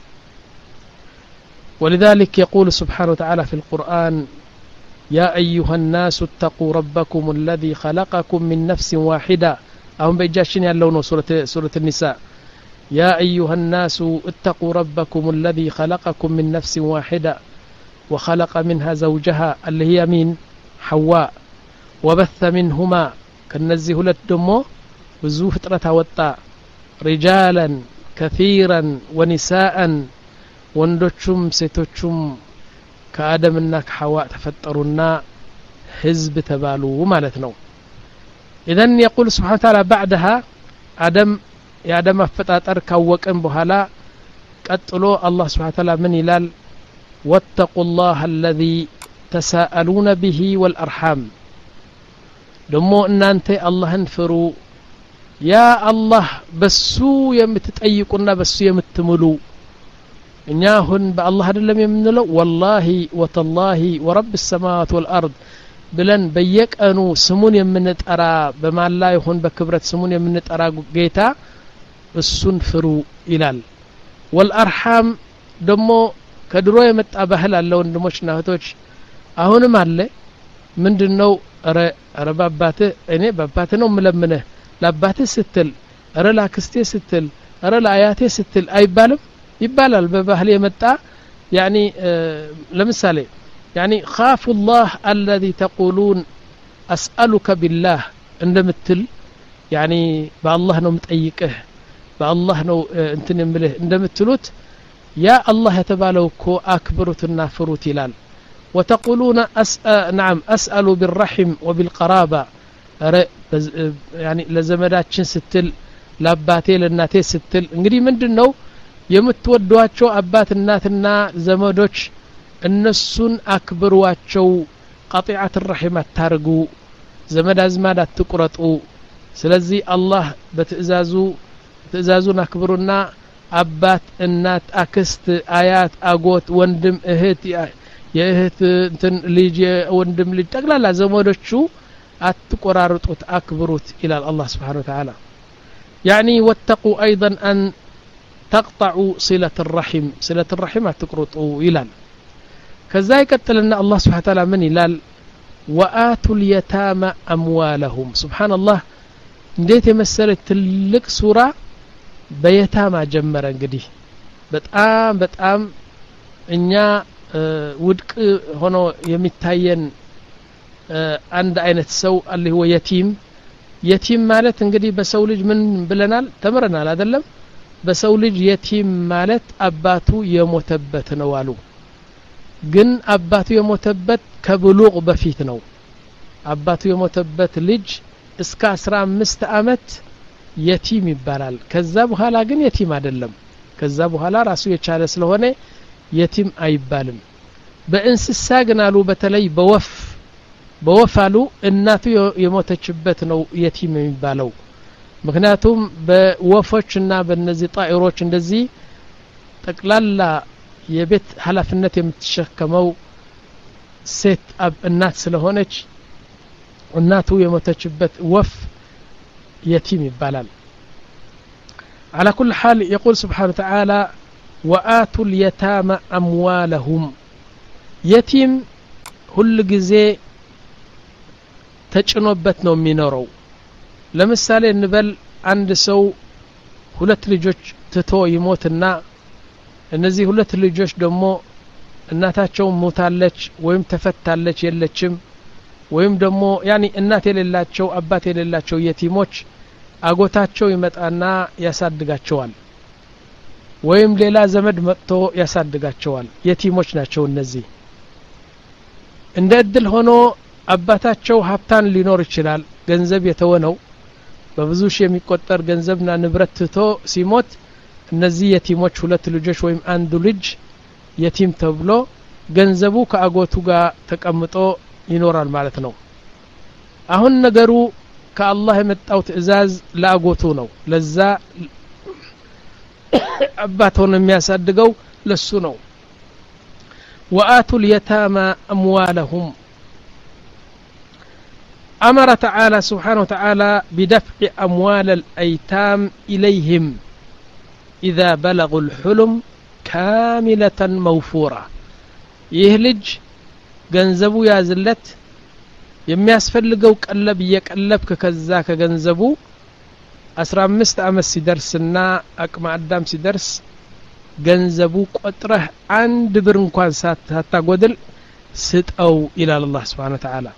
ولذلك يقول سبحانه وتعالى في القرآن يا أيها الناس اتقوا ربكم الذي خلقكم من نفس واحدة أهم بيجاشين يالونه سورة, سورة النساء يا أيها الناس اتقوا ربكم الذي خلقكم من نفس واحدة وخلق منها زوجها اللي هي مين حواء وبث منهما كنزيه للدمو وزو فترة وطا رجالا كثيرا ونساء وندوشم ستوشم كآدمنا كحواء تفترنا حزب تبالو مالتنا إذن يقول سبحانه وتعالى بعدها آدم يا آدم فتاتر كوكن بهلا قتلوا الله سبحانه وتعالى من إلال واتقوا الله الذي تساءلون به والأرحام دمو ان انت الله انفروا يا الله بسو يمتطيقنا بسو يمتملو እኛሁን በአላህ አይደለም የምንለው والله وتالله ورب السماوات والارض ብለን በየቀኑ ስሙን የምንጠራ በማላ ይሁን በክብረት ስሙን የምንጠራ ጌታ እሱን ፍሩ ይላል والارحام ደሞ ከድሮ የመጣ ባህል አለ ወንድሞችና እህቶች አሁንም አለ ምንድነው አረ አረ ባባቴ እኔ ባባቴ ነው ምለምነህ ለአባቴ ስትል አረ ላክስቴ ስትል አረ ለአያቴ ስትል አይባልም ይባላል በባህል የመጣ يعني ለምሳሌ يعني خاف الله الذي تقولون اسالك بالله እንደምትል يعني بالله ነው مጠይቅህ بالله ነው እንትን የምልህ እንደምትሉት يا الله የተባለው እኮ አክብሩትና ፍሩት ይላል وتقولون أسأل نعم اسال بالرحم وبالقرابه يعني ለዘመዳችን ስትል ለአባቴ ለእናቴ ስትል እንግዲህ ምንድነው የምትወዷቸው አባት እናትና ዘመዶች እነሱን አክብሯቸው قطيعه الرحم አታርጉ ዘመድ አዝማድ አትቁረጡ ስለዚህ አላህ በትእዛዙ ትእዛዙን አክብሩና አባት እናት አክስት አያት አጎት ወንድም እህት የእህት እንትን ልጅ ወንድም ልጅ ጠቅላላ ዘመዶቹ አትቆራርጡት አክብሩት ይላል አላህ Subhanahu Wa Ta'ala يعني واتقوا ايضا ان تقطعوا صلة الرحم صلة الرحم تقرطوا يلال كذا يقتلنا الله سبحانه وتعالى من يلال وآتوا اليتامى أموالهم سبحان الله እንዴት የመሰለ ትልቅ ሱራ በየታማ ጀመረ እንግዲህ በጣም በጣም እኛ ውድቅ ሆኖ የሚታየን አንድ አይነት ሰው አለ ወይ የቲም የቲም ማለት እንግዲህ በሰው ልጅ ምን ብለናል ተምረናል አይደለም በሰው ልጅ የቲም ማለት አባቱ የሞተበት ነው አሉ ግን አባቱ የሞተበት ከብሉግ በፊት ነው አባቱ የሞተበት ልጅ እስከ አስራ አምስት አመት የቲም ይባላል ከዛ በኋላ ግን የቲም አይደለም ከዛ በኋላ ራሱ የቻለ ስለሆነ የቲም አይባልም በእንስሳ ግን አሉ በተለይ በወፍ በወፍ አሉ እናቱ የሞተችበት ነው የቲም የሚባለው ምክንያቱም በወፎችና በእነዚህ ጣይሮች እንደዚህ ጠቅላላ የቤት ኃላፊነት የምትሸከመው ሴት እናት ስለሆነች እናቱ የሞተችበት ወፍ يتيم يبالال على كل حال يقول سبحانه وتعالى وآتوا اليتامى أموالهم يتيم كل جزء ተጭኖበት ነው የሚኖረው ለምሳሌ እንበል አንድ ሰው ሁለት ልጆች ትቶ ይሞትና እነዚህ ሁለት ልጆች ደግሞ እናታቸው ሞታለች ወይም ተፈታለች የለችም ወይም ደግሞ ያኒ እናት የሌላቸው አባት የሌላቸው የቲሞች አጎታቸው ይመጣና ያሳድጋቸዋል ወይም ሌላ ዘመድ መጥቶ ያሳድጋቸዋል የቲሞች ናቸው እነዚህ እንደ እድል ሆኖ አባታቸው ሀብታን ሊኖር ይችላል ገንዘብ የተወነው በብዙ ሺህ የሚቆጠር ገንዘብና ንብረት ትቶ ሲሞት እነዚህ የቲሞች ሁለት ልጆች ወይም አንዱ ልጅ የቲም ተብሎ ገንዘቡ ከአጎቱ ጋር ተቀምጦ ይኖራል ማለት ነው አሁን ነገሩ ከአላህ የመጣው ትእዛዝ ለአጎቱ ነው ለዛ አባቱን የሚያሳድገው ለሱ ነው وآتوا اليتامى أموالهم أمر تعالى سبحانه وتعالى بدفع أموال الأيتام إليهم إذا بلغوا الحلم كاملة موفورة يهلج ገንዘቡ ያዝለት የሚያስፈልገው ቀለብ እየቀለብክ ከዛ ከገንዘቡ አስራ አምስት አመት ሲደርስና አቅመ አዳም ሲደርስ ገንዘቡ ቆጥረህ አንድ ብር እንኳን ሳታጎድል ስጠው ይላል አላህ Subhanahu Wa Ta'ala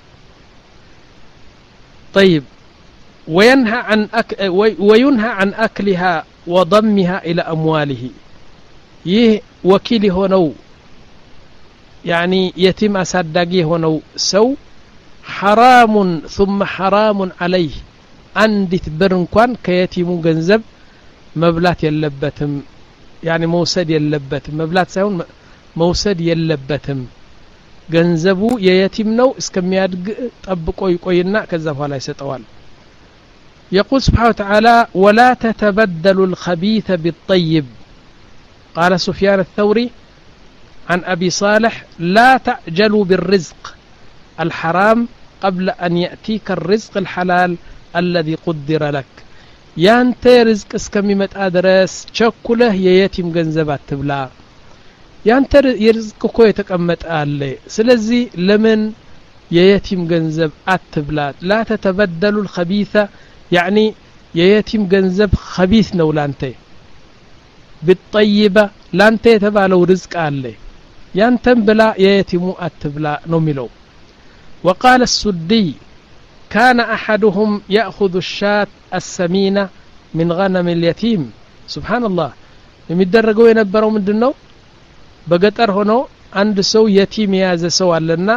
طيب وينهى عن أك... وينهى عن أكلها وضمها إلى أمواله يه وكيل هونو يعني يتم أصدقي هونو سو حرام ثم حرام عليه عندت برنكوان كيتيم جنزب مبلات يلبتم يعني موسد يلبتم مبلات ساون موسد يلبتم جنزبو يتيم نو اسكميادق طبقو يقوينا كذا فلا يسطوال يقول سبحانه وتعالى ولا تتبدلوا الخبيث بالطيب قال سفيان الثوري عن أبي صالح لا تعجلوا بالرزق الحرام قبل أن يأتيك الرزق الحلال الذي قدر لك يانت رزق اسكميمت أدرس شكله ييتم جنزبات تبلا يانت يرزق كو يتقمت آلي سلزي لمن ييتم جنزب أتبلا لا تتبدلوا الخبيث يعني ييتم جنزب خبيث نولانتي بالطيبة لانتي تبالو رزق آلي يانتم بلا ييتمو أتبلا نميلو وقال السدي كان أحدهم يأخذ الشاة السمينة من غنم اليتيم سبحان الله يمدرقوا ينبروا من دنو بقتر هنو عند سو يتيم يازا سو علنا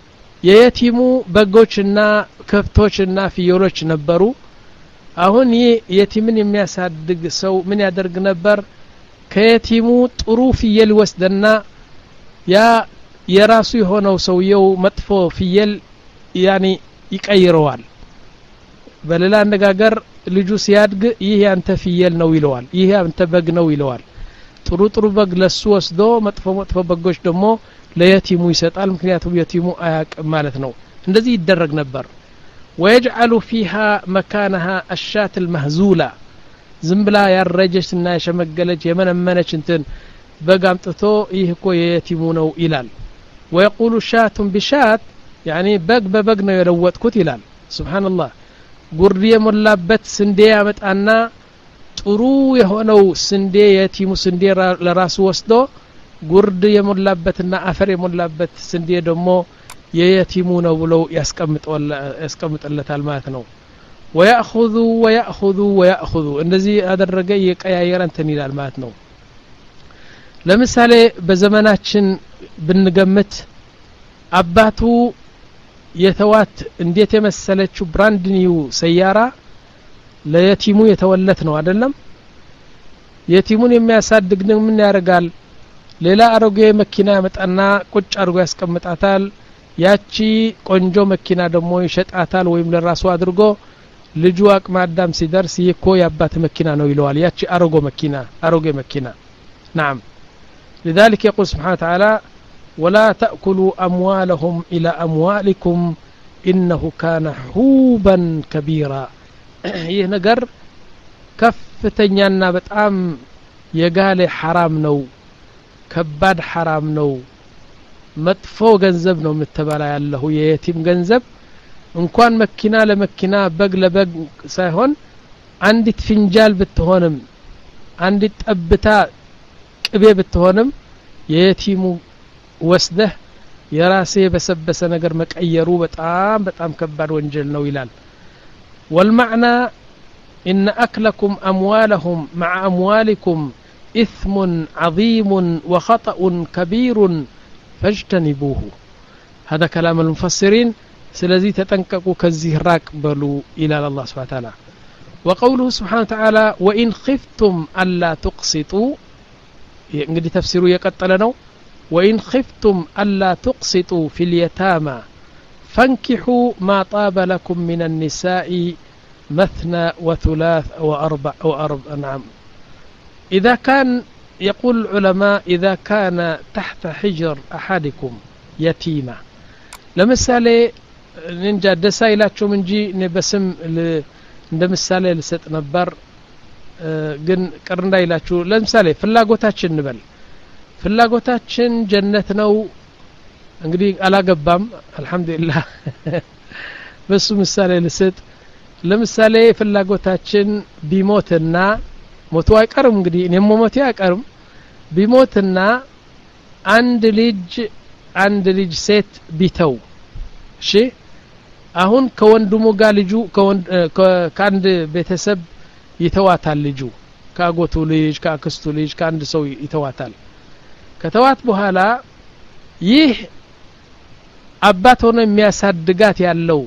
ييتمو بقوشنا كفتوشنا في يوروش نبروا አሁን የቲምን የሚያሳድግ ሰው ምን ያደርግ ነበር ከየቲሙ ጥሩ ፍየል ወስደና ያ የራሱ የሆነው ሰውየው መጥፎ ፍየል ያኒ ይቀይረዋል በሌላ አነጋገር ልጁ ሲያድግ ይሄ ያንተ ፍየል ነው ይለዋል ይሄ ያንተ በግ ነው ይለዋል ጥሩ ጥሩ በግ ለሱ ወስዶ መጥፎ መጥፎ በጎች ደግሞ ለየቲሙ ይሰጣል ምክንያቱም የቲሙ አያቅ ማለት ነው እንደዚህ ይደረግ ነበር ويجعل فيها مكانها الشاة المهزولة زنبلا يرجشنا يشمقلج يمنمنش انتن بقامتتو يهكو يتيمونو إلال ويقول شاة بشاة يعني بق ببقنا يلوت كتلال سبحان الله قرية ملابت سندية متأنا ጥሩ የሆነው ስንዴ የቲሙ ስንዴ ለራሱ ወስዶ ጉርድ የሞላበትና አፈር የሞላበት ስንዴ ደግሞ የየቲሙ ነው ብለው ያስቀምጥለታል ማለት ነው ወያخذ ወያخذ ወያخذ እንደዚህ አደረገ የቀያየረ እንትን ይላል ማለት ነው ለምሳሌ በዘመናችን ብንገምት አባቱ የተዋት እንዴት የመሰለችው ብራንድ ኒው ሰያራ ለየቲሙ የተወለት ነው አይደለም የቲሙን የሚያሳድግ ነው ምን ያረጋል ሌላ አሮጌ መኪና ያመጣና ቁጭ አርጎ ያስቀምጣታል ያቺ ቆንጆ መኪና ደግሞ ይሸጣታል ወይም ለራሱ አድርጎ ልጁ አቅመ አዳም ሲደርስ ይኮ ያባት መኪና ነው ይለዋል ያቺ አሮጌ መኪና አሮጌ መኪና نعم لذلك يقول سبحانه وتعالى ولا تأكلوا أموالهم إلى أموالكم إنه كان حوبا كبيرا ይህ ነገር ከፍተኛና በጣም የጋለ حرام ነው ከባድ حرام ነው መጥፎ ገንዘብ ነው መተባላ ያለው የየቲም ገንዘብ እንኳን መኪና ለመኪና በግ ለበግ ሳይሆን አንዲት ፍንጃል ብትሆንም አንዲት ጠብታ ቅቤ ብትሆንም የየቲሙ ወስደህ የራሴ በሰበሰ ነገር መቀየሩ በጣም በጣም ከባድ ወንጀል ነው ይላል والمعنى إن أكلكم أموالهم مع أموالكم إثم عظيم وخطأ كبير فاجتنبوه هذا كلام المفسرين سلذي تتنككوا كالزهراك بلو إلى الله سبحانه وتعالى وقوله سبحانه وتعالى وإن خفتم ألا تقسطوا ينقدي تفسيروا يقتلنوا وإن خفتم ألا تقسطوا في اليتامى فانكحوا ما طاب لكم من النساء مثنى وثلاث وأربع وأربع نعم إذا كان يقول العلماء إذا كان تحت حجر أحدكم يتيمة لمثالي ننجا دسايلاتشو منجي نبسم እንደምሳሌ ልሰጥ ነበር ግን ቅር እንዳይላችሁ ለምሳሌ ፍላጎታችን እንበል ፍላጎታችን ጀነት ነው እንግዲህ አላገባም አልহামዱሊላህ በሱ ምሳሌ ልሰጥ ለምሳሌ ፍላጎታችን ቢሞትና ሞቱ አይቀርም እንግዲህ እኔም ሞቱ አይቀርም ቢሞትና አንድ ልጅ አንድ ልጅ ሴት ቢተው እሺ አሁን ከወንድሙ ጋር ልጁ ከአንድ ቤተሰብ ይተዋታል ልጁ ካጎቱ ልጅ ካክስቱ ልጅ ካንድ ሰው ይተዋታል ከተዋት በኋላ ይህ አባት ሆኖ የሚያሳድጋት ያለው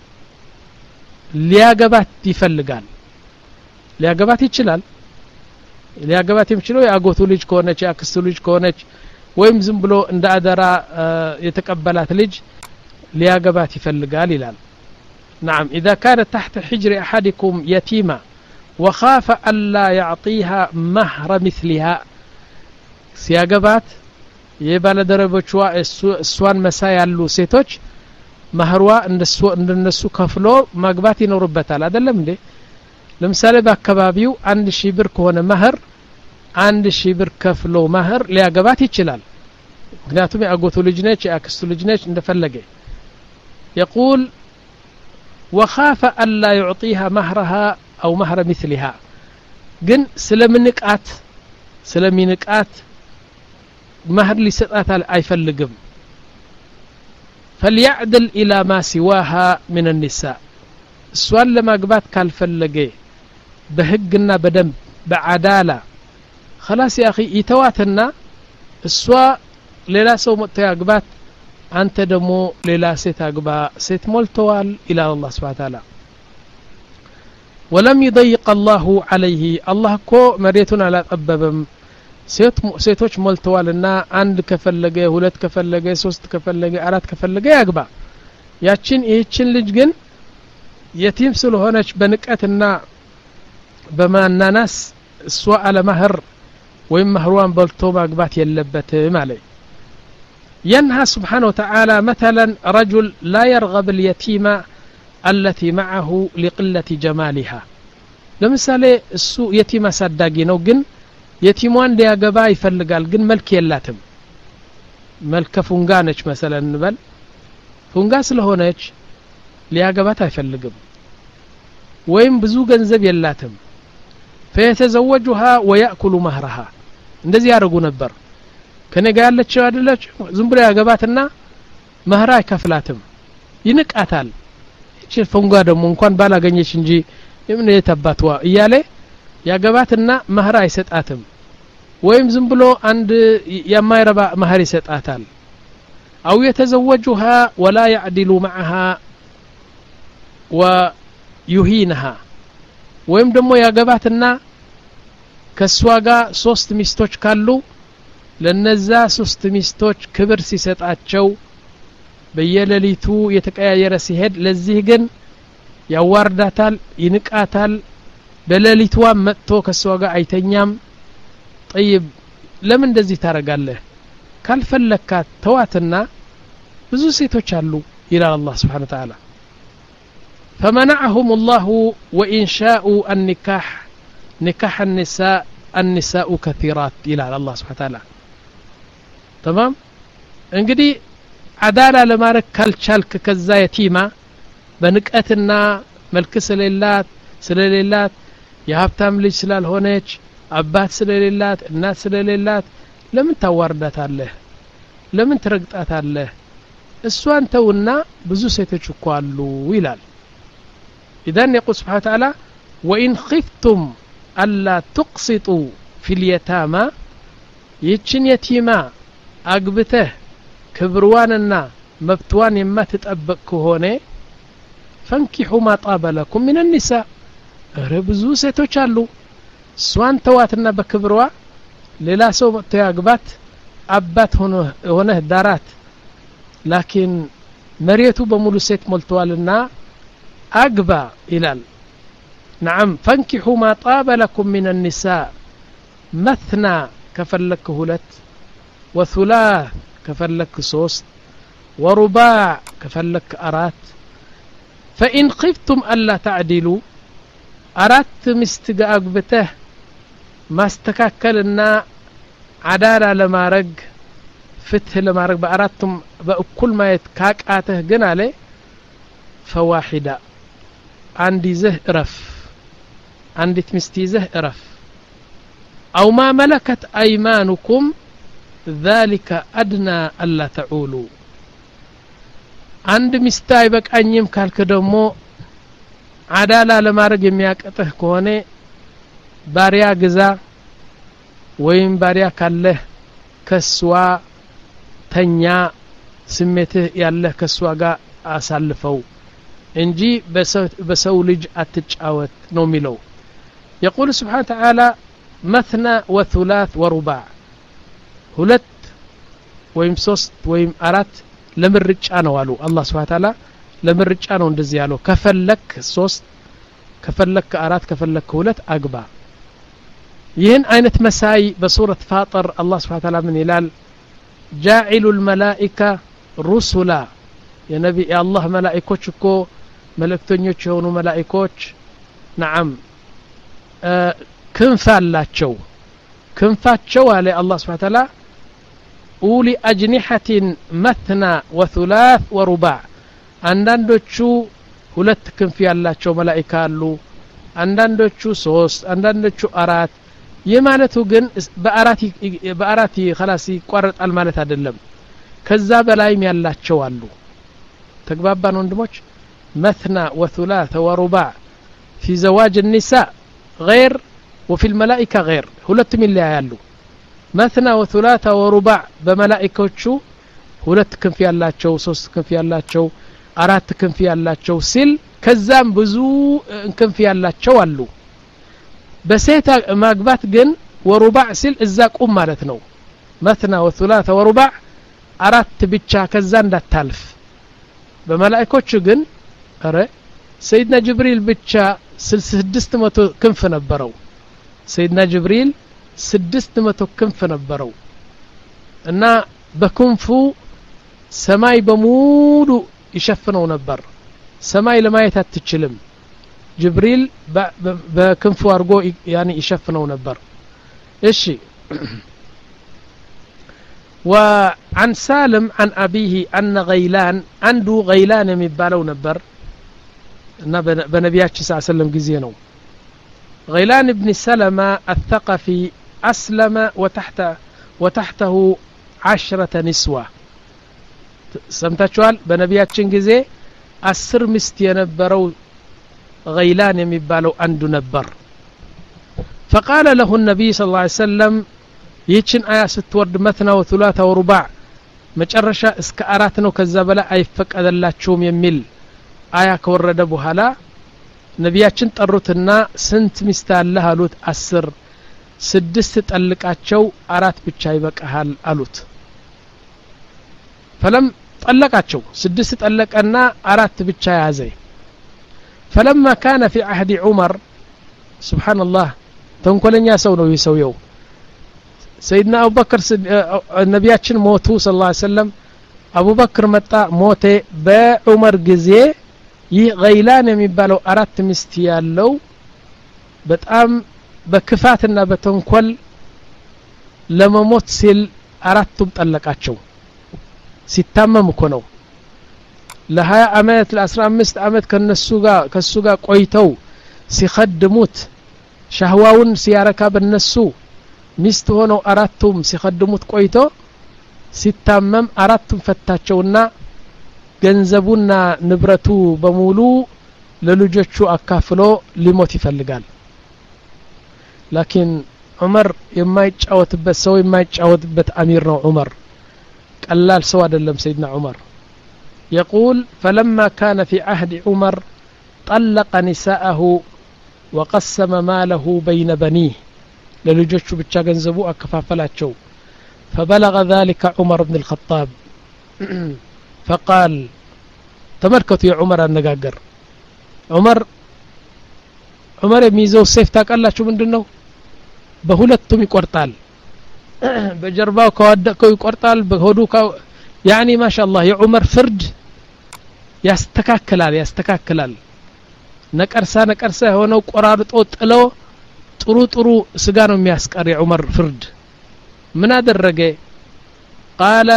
ሊያገባት ይፈልጋል ሊያገባት ይችላል ሊያገባት የሚችለው ያጎቱ ልጅ ከሆነች ያክስቱ ልጅ ከሆነች ወይም ዝም ብሎ እንደ አደራ የተቀበላት ልጅ لياغبات يفلقال إلال نعم إذا كانت تحت حجر أحدكم يتيمة وخاف ألا يعطيها مهر مثلها سياغبات يبال دربوشوا السوان مسايا اللو سيتوش مهروا عند النسو كفلو ماغبات ينوربتال هذا لم دي لمثال باكبابيو عند شبر كون مهر عند شبر كفلو مهر لياغبات يتشلال ምክንያቱም ያጎቱ ልጅ ነች ያክስቱ ልጅ ነች እንደፈለገ يقول وخاف ألا يعطيها مهرها أو مهر مثلها ግን ስለምንቃት ስለሚንቃት مهر ሊሰጣት አይፈልግም فليعدل إلى ما سواها من النساء እሷን ለማግባት ካልፈለገ በህግና በደንብ በአዳላ خلاص يا أخي ይተዋትና እሷ ሌላ ሰው መጥቶ ያግባት አንተ ደሞ ሌላ ሴት አግባ ሴት ሞልተዋል ኢላ አላህ Subhanahu Wa Ta'ala ولم يضيق الله عليه الله ኮ መሬቱን አላጠበበም ሴት ሴቶች ሞልተዋልና አንድ ከፈለገ ሁለት ከፈለገ ሶስት ከፈለገ አራት ከፈለገ ያግባ ያችን ይህችን ልጅ ግን የቲም ስለሆነች በንቀትና በማናናስ እሷ አለ ማህር ወይም ማህሯን በልቶ ማግባት የለበትም ማለት ينهى سبحانه وتعالى مثلا رجل لا يرغب اليتيمة التي معه لقلة جمالها لمثالي السوء يتيمة صداقي نو جن يتيموان دي أقبا يفلقال جن ملك يلاتم ملك فنغانج مثلا نبال فنغاس لهونج لي أقبا يفلقم وين بزو جنزب يلاتم فيتزوجها ويأكل مهرها እንደዚህ ያርጉ ነበር ከኔ ጋር ያለችው አይደለች ዝም ብሎ ያገባትና መህራ አይከፍላትም ይንቃታል እቺ ፈንጓ ደግሞ እንኳን ባላገኘች እንጂ ምን የተባተዋ እያለ ያገባትና መህራ አይሰጣትም ወይም ዝም ብሎ አንድ የማይረባ መህር ይሰጣታል او يتزوجها ولا يعدل معها ويهينها ወይም ደግሞ ያገባትና ከሷጋ ሶስት ሚስቶች ካሉ ለነዛ ሶስት ሚስቶች ክብር ሲሰጣቸው በየለሊቱ የተቀያየረ ሲሄድ ለዚህ ግን ያዋርዳታል ይንቃታል በለሊቷ መጥቶ ከሷጋ አይተኛም طيب ለምን እንደዚህ ታረጋለህ ካልፈለካት ተዋትና ብዙ ሴቶች አሉ إلى الله سبحانه وتعالى فمنعهم الله وإن شاءوا النكاح نكاح النساء النساء كثيرات إلى الله سبحانه وتعالى تمام እንግዲህ አዳላ ለማረክ ካልቻልክ ከዛ የቲማ በንቀትና መልክ ስለሌላት ስለሌላት የሀብታም ልጅ ስላልሆነች አባት ስለሌላት እናት ስለሌላት ለምን ታዋርዳታለህ ለምን ትረግጣታለህ እሷን ተውና ብዙ ሴቶች እኮ አሉ ይላል إذن يقول سبحانه وتعالى وإن خفتم ألا تقسطوا في اليتامى يتشن يتيما أقبته كبرواننا مبتوان ما تتأبك هوني فانكحوا ما طاب لكم من النساء ربزو ستوچالو سوان تواتنا بكبروا للا سو تياقبات أبات هونه دارات لكن مريتو بمولو سيت ملتوالنا أقبى إلال نعم فانكحوا ما طاب لكم من النساء مثنى كفلك هلت وثلاث كفلك صوست ورباع كفلك أرات فإن خفتم ألا تعدلوا أرات مستقى أقبته ما استكاكلنا عدالة لما رق فتح لما رق بأراتهم بأكل ما يتكاك آته قنالي فواحدة عندي زه رف عندي تمستي زه رف أو ما ملكت أيمانكم ذلك أدنى ألا تعولوا عند مستاي بك أنيم كالكدمو عدالة لما رجم ياكته كوني باريا جزا وين باريا كله كسوا تنيا سميته يالله كسوا جا أسالفو انجي بسو لج أتجاوت نوميلو يقول سبحانه وتعالى مثنى وثلاث ورباع هلت ويم صوست ويم أرات لمرج أنا والو الله سبحانه وتعالى لمرج أنا وندزيالو كفلك صوست كفلك أرات كفلك هلت أقبع يهن أينت مساي بصورة فاطر الله سبحانه وتعالى من هلال جاعل الملائكة رسلا يا نبي يا الله ملائكوشكو ملكتنيوش هونو ملائكوش نعم آه كنفالاتشو كنفاتشو على الله سبحانه وتعالى أولي أجنحة مثنى وثلاث ورباع عندندوشو هلت كنفيالاتشو ملائكة اللو عندندوشو سوس عندندوشو أرات يمالتو جن بأراتي بأراتي خلاصي قررت المالت هدلم كذا بلايم يالاتشو اللو تقبابان وندموش مثنى وثلاث ورباع في زواج النساء غير وفي الملائكة غير هلت من اللي يالو مثنى وثلاث ورباع بملائكة هلت كن في الله تشو صوص كن في الله تشو أرات كن في الله تشو سل كزام بزو كن في الله تشو اللو بسيتا ما قبات جن ورباع سل الزاك أم مالتنو مثنى وثلاث ورباع أرات بيتشا كزان دا تالف بملائكة جن أرى سيدنا جبريل بيتشا سل سدست متو كنف نبرو سيدنا جبريل سدست متو كنف نبرو እና በክንፉ ሰማይ በሙሉ ይሸፍነው ነበር ሰማይ ለማየት አትችልም ጅብሪል በክንፉ አርጎ ያኒ ይሸፍነው ነበር እሺ وعن سالم عن أبيه أن غيلان عنده غيلان የሚባለው ነበር እና በነቢያችን ሰለላሁ ዐለይሂ ወሰለም ጊዜ ነው غيلان ابن سلمة الثقفي أسلم وتحت وتحته عشرة نسوة سمتشوال بنبياتشن ጊዜ አስር ሚስት የነበረው غيلان የሚባለው አንዱ ነበር فقال له النبي صلى الله عليه وسلم ይችን አያ ስትወርድ مثنى وثلاث ورباع መጨረሻ እስከ አራት ነው ከዛ በላይ አይፈቀደላችሁም የሚል አያ ከወረደ በኋላ ነቢያችን ጠሩትና ስንት ሚስት አለህ አሉት አስር ስድስት ጠልቃቸው አራት ብቻ ይበቃሃል አሉት فلم ጠለቃቸው ስድስት ጠለቀና አራት ብቻ ያዘ فلما كان في عهد عمر سبحان الله ተንኮለኛ ሰው ነው ይሰውየው سيدنا أبو بكر نبياتشن موتو صلى الله عليه وسلم አቡበክር መጣ ሞተ በዑመር ጊዜ ይህ ገይላን የሚባለው አራት ሚስት ያለው በጣም በክፋትና በተንኮል ለመሞት ሲል አራቱም ጠለቃቸው ሲታመም እኮ ነው ለ20 አመት ለ15 አመት ከነሱ ጋር ከሱ ጋር ቆይተው ሲخدሙት ሻህዋውን ሲያረካ በነሱ ሚስት ሆነው አራቱም ሲخدሙት ቆይቶ ሲታመም አራቱም ፈታቸውና ገንዘቡና ንብረቱ በሙሉ ለልጆቹ አካፍሎ ሊሞት ይፈልጋል ላኪን ዑመር የማይጫወትበት ሰው የማይጫወትበት አሚር ነው ዑመር ቀላል ሰው አይደለም ሰይድና ዑመር يقول فلما كان في عهد عمر طلق نساءه وقسم ماله بين بنيه للجوቹ ብቻ ገንዘቡ አከፋፈላቸው فبلغ ذلك عمر بن الخطاب فقال تملكتوا يا عمر النغاغر عمر عمر የሚይዘው ሰይፍ ታቃላችሁ ምንድነው በሁለቱም ይቆርጣል በጀርባው ከወደቀው ይቆርጣል በሆዱ يعني ما شاء الله يا عمر فرد ያስተካክላል ያስተካክላል ነቀርሳ ነቀርሳ ሆነው ቆራርጦ ጥለው ጥሩ ጥሩ ስጋ ነው የሚያስቀር የዑመር ፍርድ ምን አደረገ قال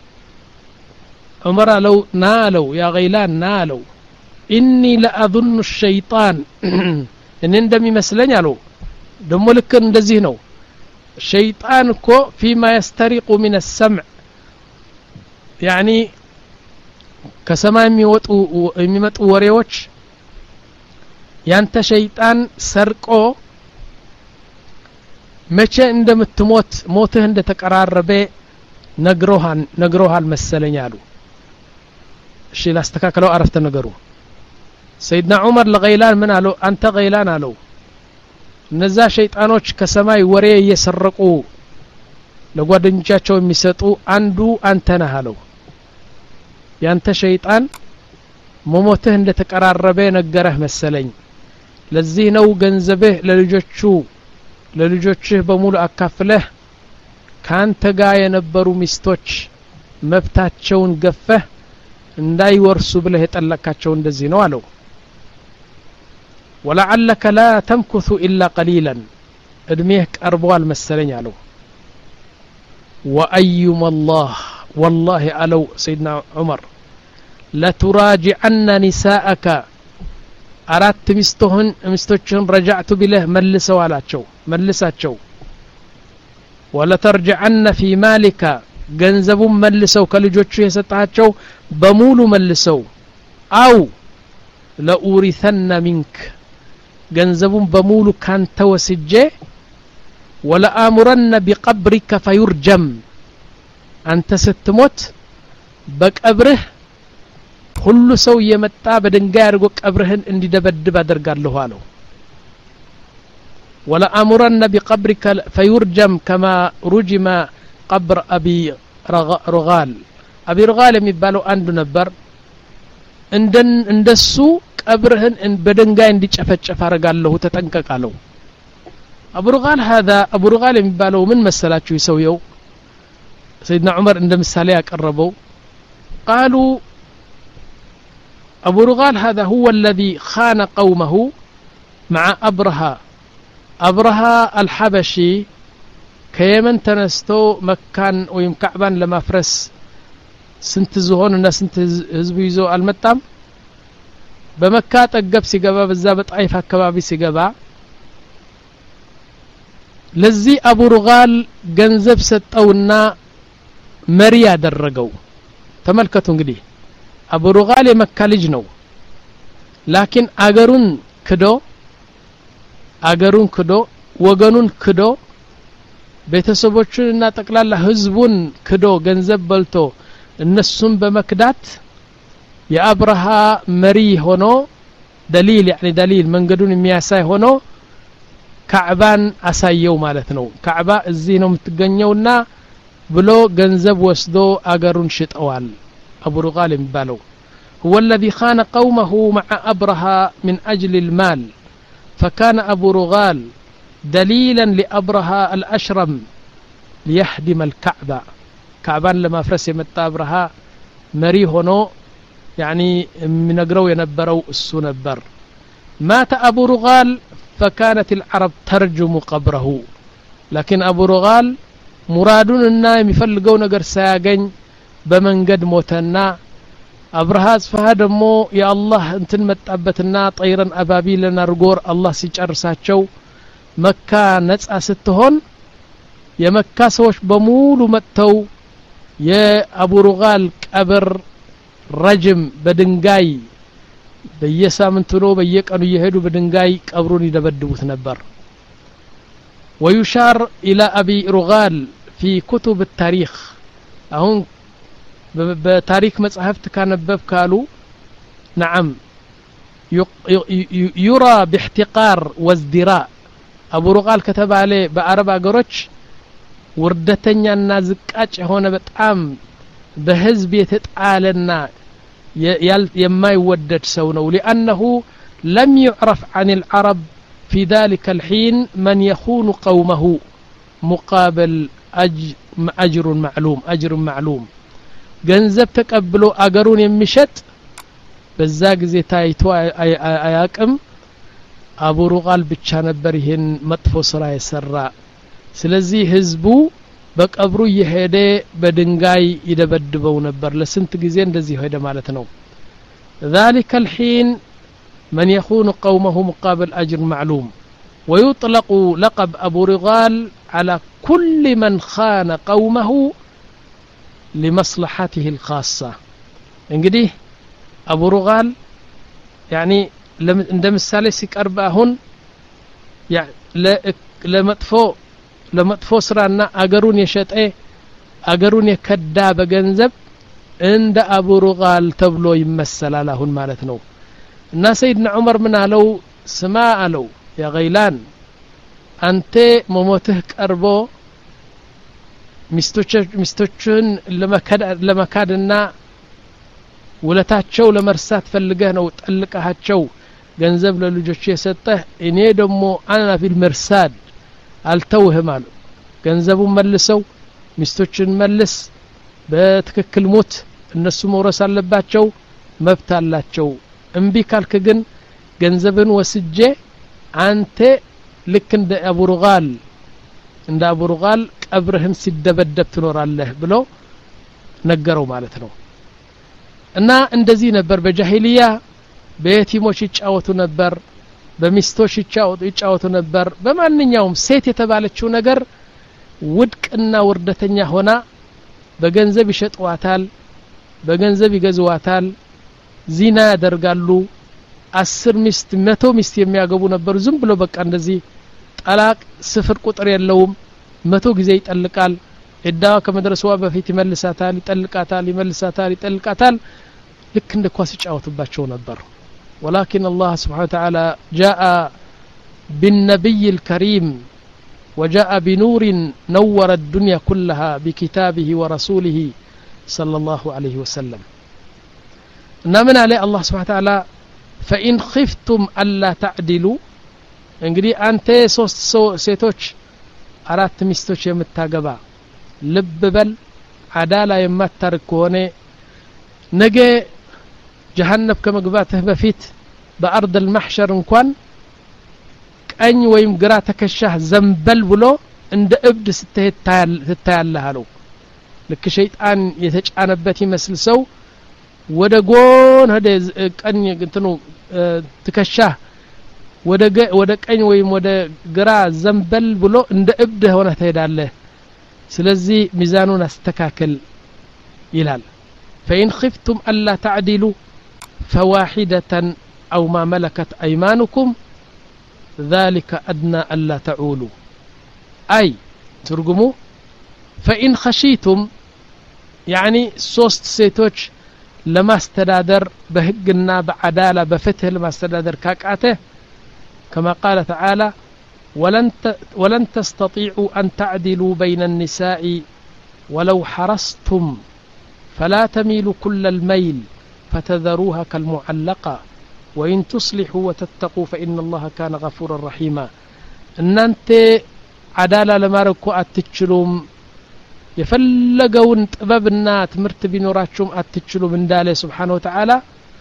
عمر لو نالو يا غيلان نالو اني لاظن الشيطان ان እንደሚ መስለኝ አለው ደሞ ልክ እንደዚህ ነው ሸይጣን እኮ فيما يسترق من السمع يعني ከሰማይ የሚወጡ የሚመጡ ወሬዎች ያንተ ሸይጣን ሰርቆ መቼ እንደምትሞት ሞትህ እንደተቀራረበ ነግሮሃን ነግሮሃል መሰለኝ አሉ እሺ ላስተካከለው አረፍተ ነገሩ ሰይድና ዑመር ለገይላን ምን አለው አንተ ገይላን አለው እነዛ ሸይጣኖች ከሰማይ ወሬ እየሰረቁ ለጓደኞቻቸው የሚሰጡ አንዱ አንተ ነህ አለው ያንተ ሸይጣን ሞሞትህ እንደተቀራረበ ነገረህ መሰለኝ ለዚህ ነው ገንዘብህ ለልጆቹ ለልጆችህ በሙሉ አካፍለህ ካንተ ጋር የነበሩ ሚስቶች መብታቸውን ገፈህ እንዳይወርሱ ብለህ የጠለቃቸው እንደዚህ ነው አለው ولعلك لا تمكث الا قليلا ادميه قربوا المسلين አለው وايم الله والله علو سيدنا عمر لا تراجعن نساءك አራት ሚስቶህን ሚስቶችን ረጃዕቱ ቢለህ መልሰው አላቸው መልሳቸው ولا ترجعن في مالك ገንዘቡን መልሰው ከልጆቹ የሰጣቸው በሙሉ መልሰው አው ለኡሪثن منك ገንዘቡን በሙሉ ካንተ ወስጄ ولا امرن بقبرك فيرجم አንተ ስትሞት በቀብርህ ሁሉ ሰው የመጣ በድንጋይ አድርጎ ቀብርህን እንዲደበድብ አደርጋለሁ አለው ولا امرن بقبرك فيرجم كما رجم قبر ابي رغال ابي رغال የሚባለው አንዱ ነበር እንደን እንደሱ ቀብርህን በድንጋይ እንዲጨፈጨፍ አደርጋለሁ ተጠንቀቃለሁ ابو رغال هذا ابو رغال የሚባለው ምን መሰላችሁ ይሰውየው سيدنا عمر عند مثال يقربوا قالوا أبو رغال هذا هو الذي خان قومه مع أبرهة أبرهة الحبشي كيمن تنستو مكان ويم كعبان لما فرس سنت زهون الناس سنت حزب يزو المتام بمكة تقب سيقبا بالزابط عيف هكبابي سيقبا لذي أبو رغال جنزب ستونا መሪ ያደረገው ተመልከቱ እንግዲህ አቡ ሩጋል የመካ ልጅ ነው ላኪን አገሩን ክዶ አገሩን ክዶ ወገኑን ክዶ ቤተሰቦቹንና ጠቅላላ ህዝቡን ክዶ ገንዘብ በልቶ እነሱም በመክዳት የአብርሃ መሪ ሆኖ دليل يعني دليل መንገዱን የሚያሳይ ሆኖ ካዕባን አሳየው ማለት ነው ካዕባ እዚህ ነው የምትገኘውና ብሎ ገንዘብ ወስዶ አገሩን ሽጠዋል አቡ ሩጋል የሚባለው هو الذي خان قومه مع أبرهة من أجل المال فكان أبو رغال دليلا لأبرهة الأشرم ليهدم الكعبة كعبان لما فرس يمت أبرهة مري هونو يعني منقرو ينبرو السنبر. مات أبو رغال فكانت العرب ترجم قبره. لكن أبو رغال مرادون النا يفلقوا نقر ساقن بمن قد موتنا. أبرهاز فهدمو يا الله انتن متعبتنا طيرا أبابيل نرقور الله سيجرساتشو مكة نتسع ستهون يا مكة سوش بمولو متو يا أبو رغال قبر رجم بدنقاي بيسامنتنو بيقنو يهدو بدنقاي قبرون يدبدبوت نبر. ويشار إلى أبي رغال في كتب التاريخ. أهون بتاريخ مصحفت كان باب قالوا نعم يرى باحتقار وازدراء. أبو رغال كتب عليه بعرب أقرش وردتنيا نازقاج هنا بتعام بحزب يتتعالنا يما يودد سونه لأنه لم يعرف عن العرب في ذلك الحين من يخون قومه مقابل أجر معلوم أجر معلوم. ገንዘብ ተቀብሎ አገሩን የሚሸጥ በዛ ጊዜ ታይቶ አያቅም። አቡ ሩጋል ብቻ ነበር ይሄን መጥፎ ስራ የሰራ። ስለዚህ ህዝቡ በቀብሩ እየሄደ በድንጋይ ይደበድበው ነበር። ለስንት ጊዜ እንደዚህ ሄደ ማለት ነው። ذلك الحين من يخون قومه مقابل أجر معلوم. ويطلق لقب أبو رغال على كل من خان قومه لمصلحته الخاصة. እንግዲህ አቡ ሩጋል ያኒ እንደምሳሌ ሲቀርባሁን ያ ለመጥፎ ለመጥፎ ስራና አገሩን የሸጠ አገሩን የከዳ በገንዘብ እንደ አቡ ሩጋል ተብሎ ይመሰላል አሁን ማለት ነው። እና ሰይድና ዑመር ምን አለው ስማ አለው ያ ገይላን አንተ መሞትህ ቀርቦ ሚስቶችን ለመካድና ውለታቸው ለመርሳት ፈልገህ ነው ጠልቀሃቸው ገንዘብ ለልጆች የሰጠህ። እኔ ደግሞ አና ፊል መርሳድ አልተውህም አለው። ገንዘቡን መልሰው ሚስቶችን መልስ በትክክል ሞት እነሱ መውረስ አለባቸው መብት አላቸው። እምቢ ካልክ ግን ገንዘብን ወስጄ አንተ ልክ እንደ አቡ ሩጋል እንደ አቡ ሩጋል ቀብርህን ሲደበደብ ትኖራለህ ብሎ ነገረው ማለት ነው። እና እንደዚህ ነበር በጃሂልያ በየቲሞች ይጫወቱ ነበር፣ በሚስቶች ይጫወቱ ነበር። በማንኛውም ሴት የተባለችው ነገር ውድቅና ውርደተኛ ሆና በገንዘብ ይሸጥዋታል፣ በገንዘብ ይገዙዋታል፣ ዚና ያደርጋሉ። አስር ሚስት መቶ ሚስት የሚያገቡ ነበሩ። ዝም ብሎ በቃ እንደዚህ ጠላቅ ስፍር ቁጥር የለውም። መቶ ጊዜ ይጠልቃል። እዳዋ ከመድረስዋ በፊት ይመልሳታል፣ ይጠልቃታል፣ ይመልሳታል፣ ይጠልቃታል። ልክ እንደ ኳስ ይጫወቱባቸው ነበር። ولكن الله سبحانه وتعالى جاء بالنبي الكريم وجاء بنور نور الدنيا كلها بكتابه ورسوله صلى الله عليه وسلم. نمن عليه الله سبحانه وتعالى فإن خفتم ألا تعدلوا. እንግዲህ አንተ ሶስት ሴቶች አራት ሚስቶች የምታገባ ልብ በል አዳላ የማታርክ ከሆነ ነገ ጀሃነም ከመግባትህ በፊት በአርድ المحشر እንኳን ቀኝ ወይም ግራ ተከሻህ ዘንበል ብሎ እንደ እብድ ስትታያለህ አለው። ልክ ሸይጣን የተጫነበት ይመስል ሰው ወደ ጎን ሄደ ቀኝ እንትኑ ተከሻህ ወደ ወደ ቀኝ ወይም ወደ ግራ ዘንበል ብሎ እንደ እብድ ሆነ ትሄዳለህ። ስለዚህ ሚዛኑን አስተካክል ይላል። فإن خفتم ألا تعدلوا فواحدة أو ما ملكت أيمانكم ذلك أدنى ألا تعولوا. أي ترجموا فإن خشيتم يعني صوست سيتوش لما استدادر بهجنا بعدالة بفتح لما استدادر كاكعته كما قال تعالى ولن ولن تستطيعوا أن تعدلوا بين النساء ولو حرصتم فلا تميلوا كل الميل فتذروها كالمعلقة وإن تصلحوا وتتقوا فإن الله كان غفورا رحيما. إن أنت عدالة لما ركوا أتتشلوم የፈለገውን ጥበብና ትምህርት ቢኖራችሁም አትችሉም እንዳለ Subhanahu Wa Ta'ala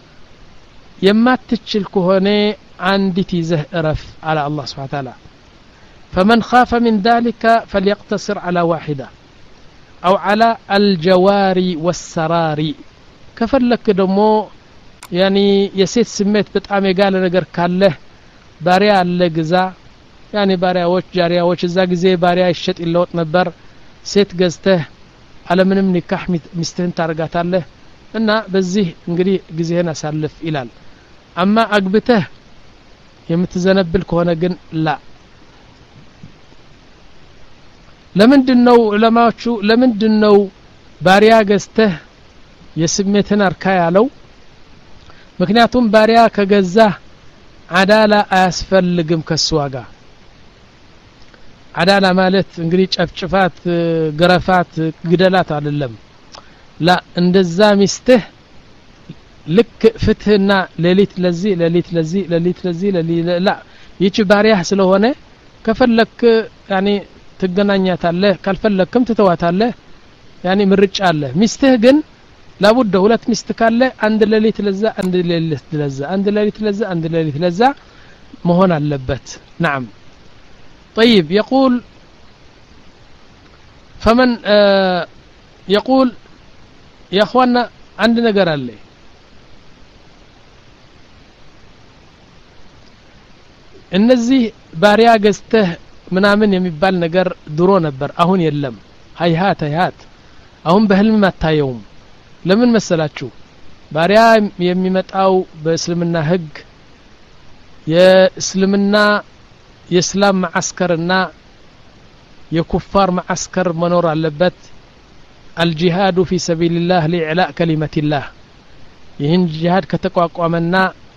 የማትችል ከሆነ አንዲት ይዘህ እረፍ على الله Subhanahu Wa Ta'ala فمن خاف من ذلك فليقتصر على واحدة أو على الجواري والسراري كفلك دمو يعني يسيت سميت بتعام يقال نقر كاله باريا اللي قزا يعني باريا وش جاريا وش الزاق زي باريا الشت اللوت نبر سيت قزته على من نكاح مستهن تارقات له إنه بزيه انقري قزيهنا سالف إلال أما أقبته يمتزنبل كهنا قن لا ለምንድነው ዑለማዎቹ ለምንድነው ባሪያ ገዝተህ የስሜትን አርካ ያለው ምክንያቱም ባሪያ ከገዛ አዳላ አያስፈልግም ከሷጋ አዳላ ማለት እንግዲህ ጨፍጭፋት ገረፋት ግደላት አይደለም ላ እንደዛ ሚስትህ ልክ ፍትህና ሌሊት ለዚህ ሌሊት ለዚህ ሌሊት ለዚህ ላ ይቺ ባሪያ ስለሆነ ከፈለክ ያኒ ትገናኛታለህ ካልፈለክም ትተዋታለህ ያኒ ምርጫ አለ ሚስትህ ግን لابد ሁለት ሚስት ካለ አንድ ሌሊት ለዛ አንድ ሌሊት ለዛ አንድ ሌሊት ለዛ አንድ ሌሊት ለዛ መሆን አለበት نعم طيب يقول فمن آه يقول يا اخوانا عند ነገር አለ እነዚህ ባሪያ ገዝተህ ምናምን የሚባል ነገር ድሮ ነበር አሁን የለም ሃይሃት ሃይሃት አሁን በህልም አታየውም ለምን መሰላችሁ ባሪያ የሚመጣው በእስልምና ህግ የእስልምና የእስላም ማዕስከርና የኩፋር ማዕስከር መኖር አለበት الجهاد في سبيل الله لإعلاء كلمة الله ይህን ጂሃድ ከተቋቋመና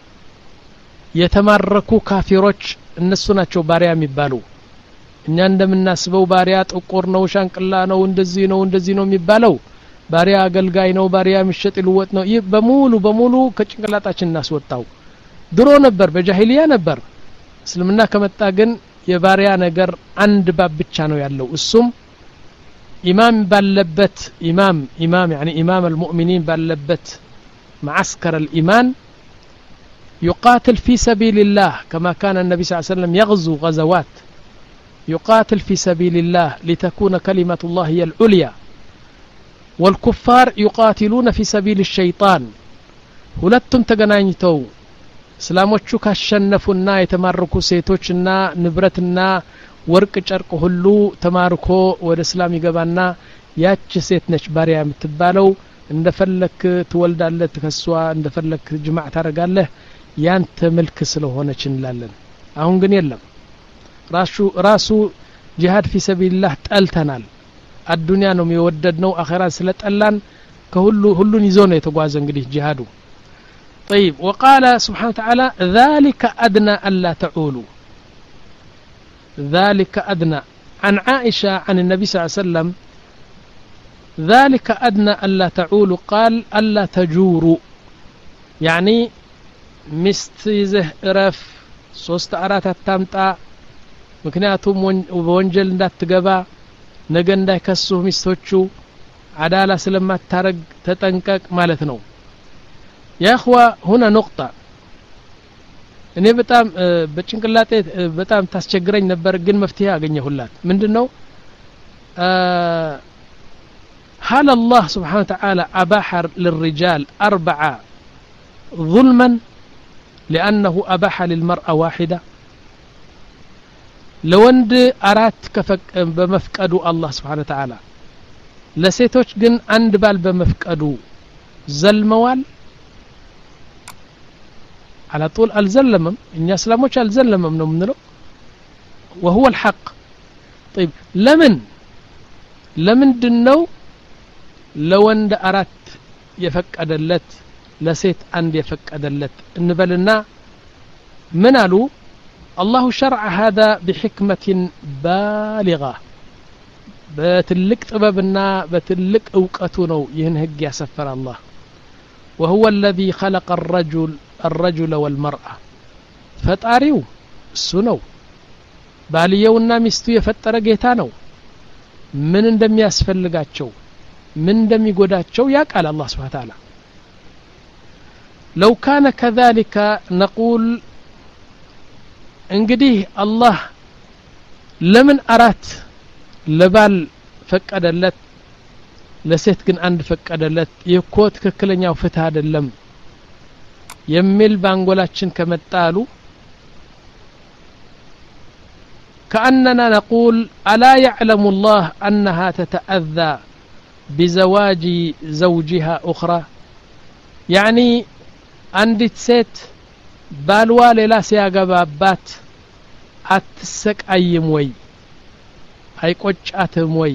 የተማረኩ ካፊሮች እነሱ ናቸው ባሪያ የሚባሉ እኛ እንደምናስበው ባሪያ ጥቁር ነው ሻንቅላ ነው እንደዚህ ነው እንደዚህ ነው የሚባለው ባሪያ አገልጋይ ነው ባሪያ ምሽጥ ይልወጥ ነው ይህ በሙሉ በሙሉ ከጭንቅላታችን እናስወጣው ድሮ ነበር በጃሂሊያ ነበር እስልምና ከመጣ ግን የባሪያ ነገር አንድ ባብ ብቻ ነው ያለው እሱም ኢማም ባለበት ኢማም ኢማም يعني ኢማም المؤمنين ባለበት معسكر الإيمان يقاتل في سبيل الله كما كان النبي صلى الله عليه وسلم يغزو غزوات يقاتل في سبيل الله لتكون كلمة الله هي العليا والكفار يقاتلون في سبيل الشيطان ሁለቱም ተገናኝተው እስላሞቹ ካሸነፉና የተማረኩ ሴቶችና ንብረትና ወርቅ ጨርቅ ሁሉ ተማርኮ ወደ እስላም ይገባና ያቺ ሴት ነች ባሪያ የምትባለው እንደፈለክ ትወልዳለህ ተከሷ እንደፈለክ ጅማዕ ታረጋለህ ያንተ መልክ ስለሆነች እንላለን አሁን ግን የለም ራሱ ራሱ ጂሃድ في سبيل الله ጠልተናል አዱንያ ነው የሚወደድነው አኺራ ስለጠላን ከሁሉ ሁሉን ይዞ ነው የተጓዘ እንግዲህ ጂሃዱ طيب وقال سبحانه وتعالى ذلك أدنى ألا تعولوا ذلك أدنى عن عائشة عن النبي صلى الله عليه وسلم ذلك أدنى ألا تعولوا قال ألا تجوروا يعني مستيزه رف ሶስት አራት አታምጣ ምክንያቱም ወንጀል እንዳትገባ ነገ እንዳይከሱ ሚስቶቹ አዳላ ስለማታረግ ተጠንቀቅ ማለት ነው يا اخوة هنا نقطة እኔ በጣም በጭንቅላቴ በጣም ታስቸግረኝ ነበር ግን መፍትሄ አገኘሁላት ምንድነው هل الله سبحانه وتعالى أباح للرجال أربعة ظلما لأنه أباح للمرأة واحدة لوند أرات كفك بمفقدو الله سبحانه وتعالى لسيتوش جن عند بال بمفقدو زلموال على طول الزلمم إن يسلموش الزلمم نمنلو وهو الحق طيب لمن لمن دنو لوند أرات يفقد اللت لسيت عند يفقد اللت نبلنا من قالوا الله شرع هذا بحكمة بالغة بتلك طببنا بتلك أوقاتنا ينهج يا سفر الله وهو الذي خلق الرجل الرجل والمرأة فتاريو السنو باليونا مستو يفتر جيتانو ምን እንደሚያስፈልጋቸው ምን እንደሚጎዳቸው ያቃል አላህ Subhanahu Wa Ta'ala لو كان كذلك نقول እንግዲህ አላህ ለምን አራት ለባል ፈቀደለት ለሴት ግን አንድ ፈቀደለት ይኮ ትክክለኛው ፍትህ አይደለም የሚል ባንጎላችን ከመጣሉ كأننا نقول ألا يعلم الله أنها تتأذى بزواج زوجها أخرى يعني عندت ست بالوا ሌላ ሲያገባባት አትሰቃይም ወይ አይቆጫትም ወይ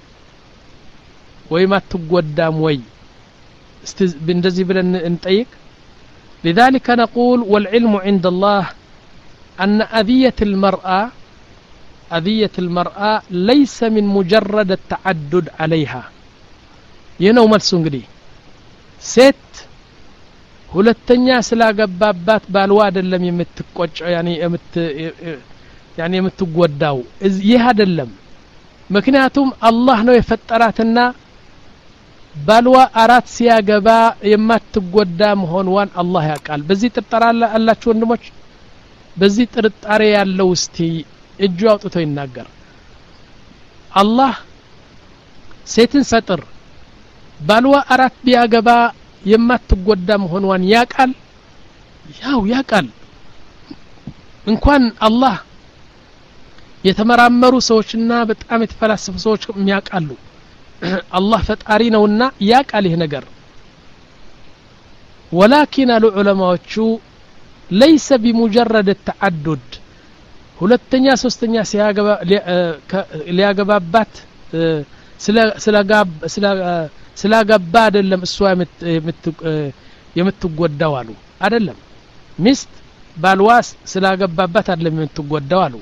ወይ ማትጎዳም ወይ እንደዚህ ብለን እንጠይቅ لذلك نقول والعلم عند الله أن أذية المرأة أذية المرأة ليس من مجرد التعدد عليها ينو መልሱ እንግዲህ ሴት ሁለተኛ ስላገባባት ባልዋ አይደለም የምትቆጨው ያኒ የምት ያኒ የምትጎዳው ይህ አይደለም ምክንያቱም አላህ ነው የፈጠራትና ባልዋ አራት ሲያገባ የማትጎዳ መሆንዋን አላህ ያውቃል በዚህ ጥርጣሬ አላችሁ ወንድሞች በዚህ ጥርጣሬ ያለው እስቲ እጁ አውጥቶ ይናገር አላህ ሴትን ፈጥር ባልዋ አራት ቢያገባ የማትጎዳ መሆንዋን ያውቃል ያው ያውቃል እንኳን አላህ የተመራመሩ ሰዎችና በጣም የተፈላሰፉ ሰዎች የሚያውቃሉ አላህ ፈጣሪ ነውና ያውቃል ይሄ ነገር ولكن العلماء ليس بمجرد التعدد ሁለተኛ ሶስተኛ ሲያገባ ሊያገባባት ስለ ስለጋብ ስለ ስላገባ አይደለም እሷ የምትጎዳው አሉ አይደለም ሚስት ባልዋስ ስላገባባት አይደለም የምትጎዳው አሉ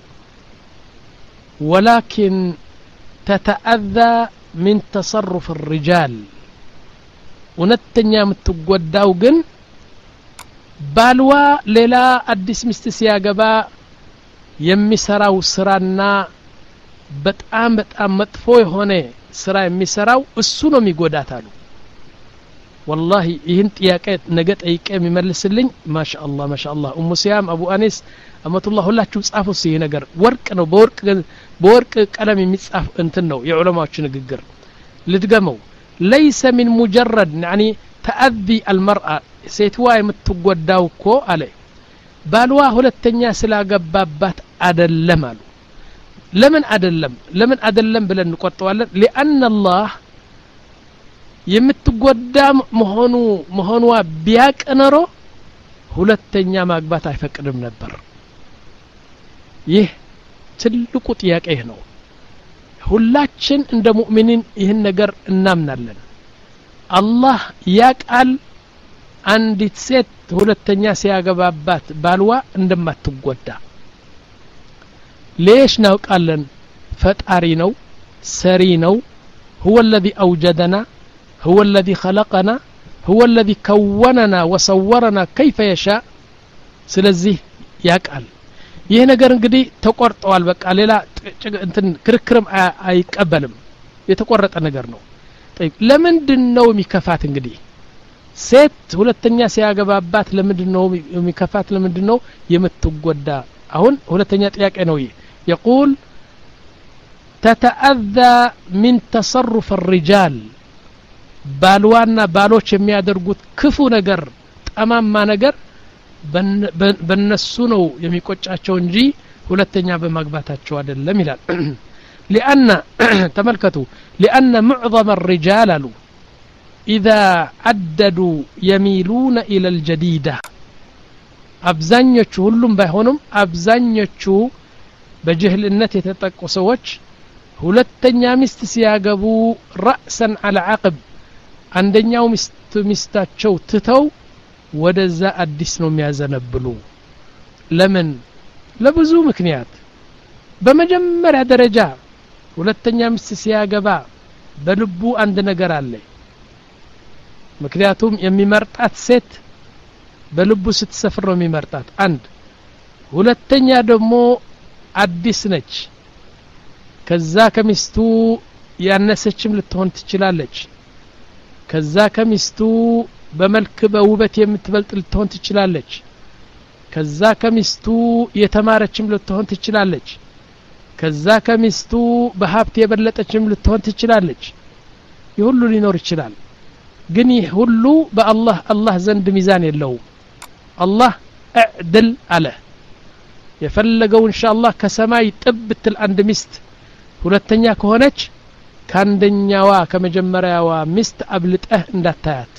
ولكن تتأذى من تصرف الرجال ونتኛ የምትጎዳው ግን ባልዋ ሌላ አዲስ ሚስት ሲያገባ የሚሰራው ስራና በጣም በጣም መጥፎ የሆነ ስራ የሚሰራው እሱ ነው የሚጎዳታሉ والله ይህን ጥያቄ ነገ ጠይቄ የሚመልስልኝ ማሻአላህ ማሻአላህ ኡሙ ሲያም አቡ አኒስ አመቱላህ ሁላችሁ ጻፉ ሲይ ነገር ወርቅ ነው በወርቅ በወርቅ ቀለም የሚጻፍ እንትን ነው የዑለማዎች ንግግር ልትገመው ليس من مجرد يعني تأذي المرأة ሴትዋ የምትጎዳው እኮ አለ ባልዋ ሁለተኛ ስላገባባት አይደለም አሉ ለምን አይደለም ለምን አይደለም ብለን እንቆርጠዋለን لأن الله የምትጎዳ መሆኑ መሆኗ ቢያቀነሮ ሁለተኛ ማግባት አይፈቅድም ነበር ይህ ትልቁ ጥያቄ ነው ሁላችን እንደ ሙእሚኒን ይህን ነገር እናምናለን አላህ ያቃል አንዲት ሴት ሁለተኛ ሲያገባባት ባልዋ እንደማትጎዳ ليش ناوقالن فطاري ነው ሰሪ ነው هو الذي اوجدنا هو الذي خلقنا هو الذي كوننا وصورنا كيف يشاء ስለዚህ ያቃል ይሄ ነገር እንግዲህ ተቆርጧል በቃ ሌላ እንትን ክርክርም አይቀበልም የተቆረጠ ነገር ነው طيب ለምንድነው የሚከፋት እንግዲህ ሴት ሁለተኛ ሲያገባባት ለምንድነው የሚከፋት ለምንድነው የምትጎዳ አሁን ሁለተኛ ጥያቄ ነው ይሄ يقول تتأذى من تصرف الرجال بالوانا بالوች የሚያደርጉት ክፉ ነገር ጠማማ ነገር በነሱ ነው የሚቆጫቸው እንጂ ሁለተኛ በማግባታቸው አይደለም ይላል لأن تملكتوا لأن معظم الرجال إذا عددوا يميلون إلى الجديدة አብዛኞቹ ሁሉም ባይሆኑም አብዛኞቹ በጅህልነት የተጠቁ ሰዎች ሁለተኛ ሚስት ሲያገቡ رأسا على عقب አንደኛው ሚስት ሚስታቸው ትተው ወደዛ አዲስ ነው የሚያዘነብሉ ለምን ለብዙ ምክንያት በመጀመሪያ ደረጃ ሁለተኛ ሚስት ሲያገባ በልቡ አንድ ነገር አለ ምክንያቱም የሚመርጣት ሴት በልቡ ስትሰፍር ነው የሚመርጣት አንድ ሁለተኛ ደግሞ አዲስ ነች ከዛ ከሚስቱ ያነሰችም ልትሆን ትችላለች ከዛ ከሚስቱ በመልክ በውበት የምትበልጥ ልትሆን ትችላለች ከዛ ከሚስቱ የተማረችም ልትሆን ትችላለች ከዛ ከሚስቱ በሀብት የበለጠችም ልትሆን ትችላለች ይሁሉ ሊኖር ይችላል ግን ይህ ሁሉ በአላህ አላህ ዘንድ ሚዛን የለው አላህ እዕድል አለ የፈለገው ኢንሻአላህ ከሰማይ ጥብትል አንድ ሚስት ሁለተኛ ከሆነች ካንደኛዋ ከመጀመሪያዋ ሚስት አብልጠህ እንዳታያት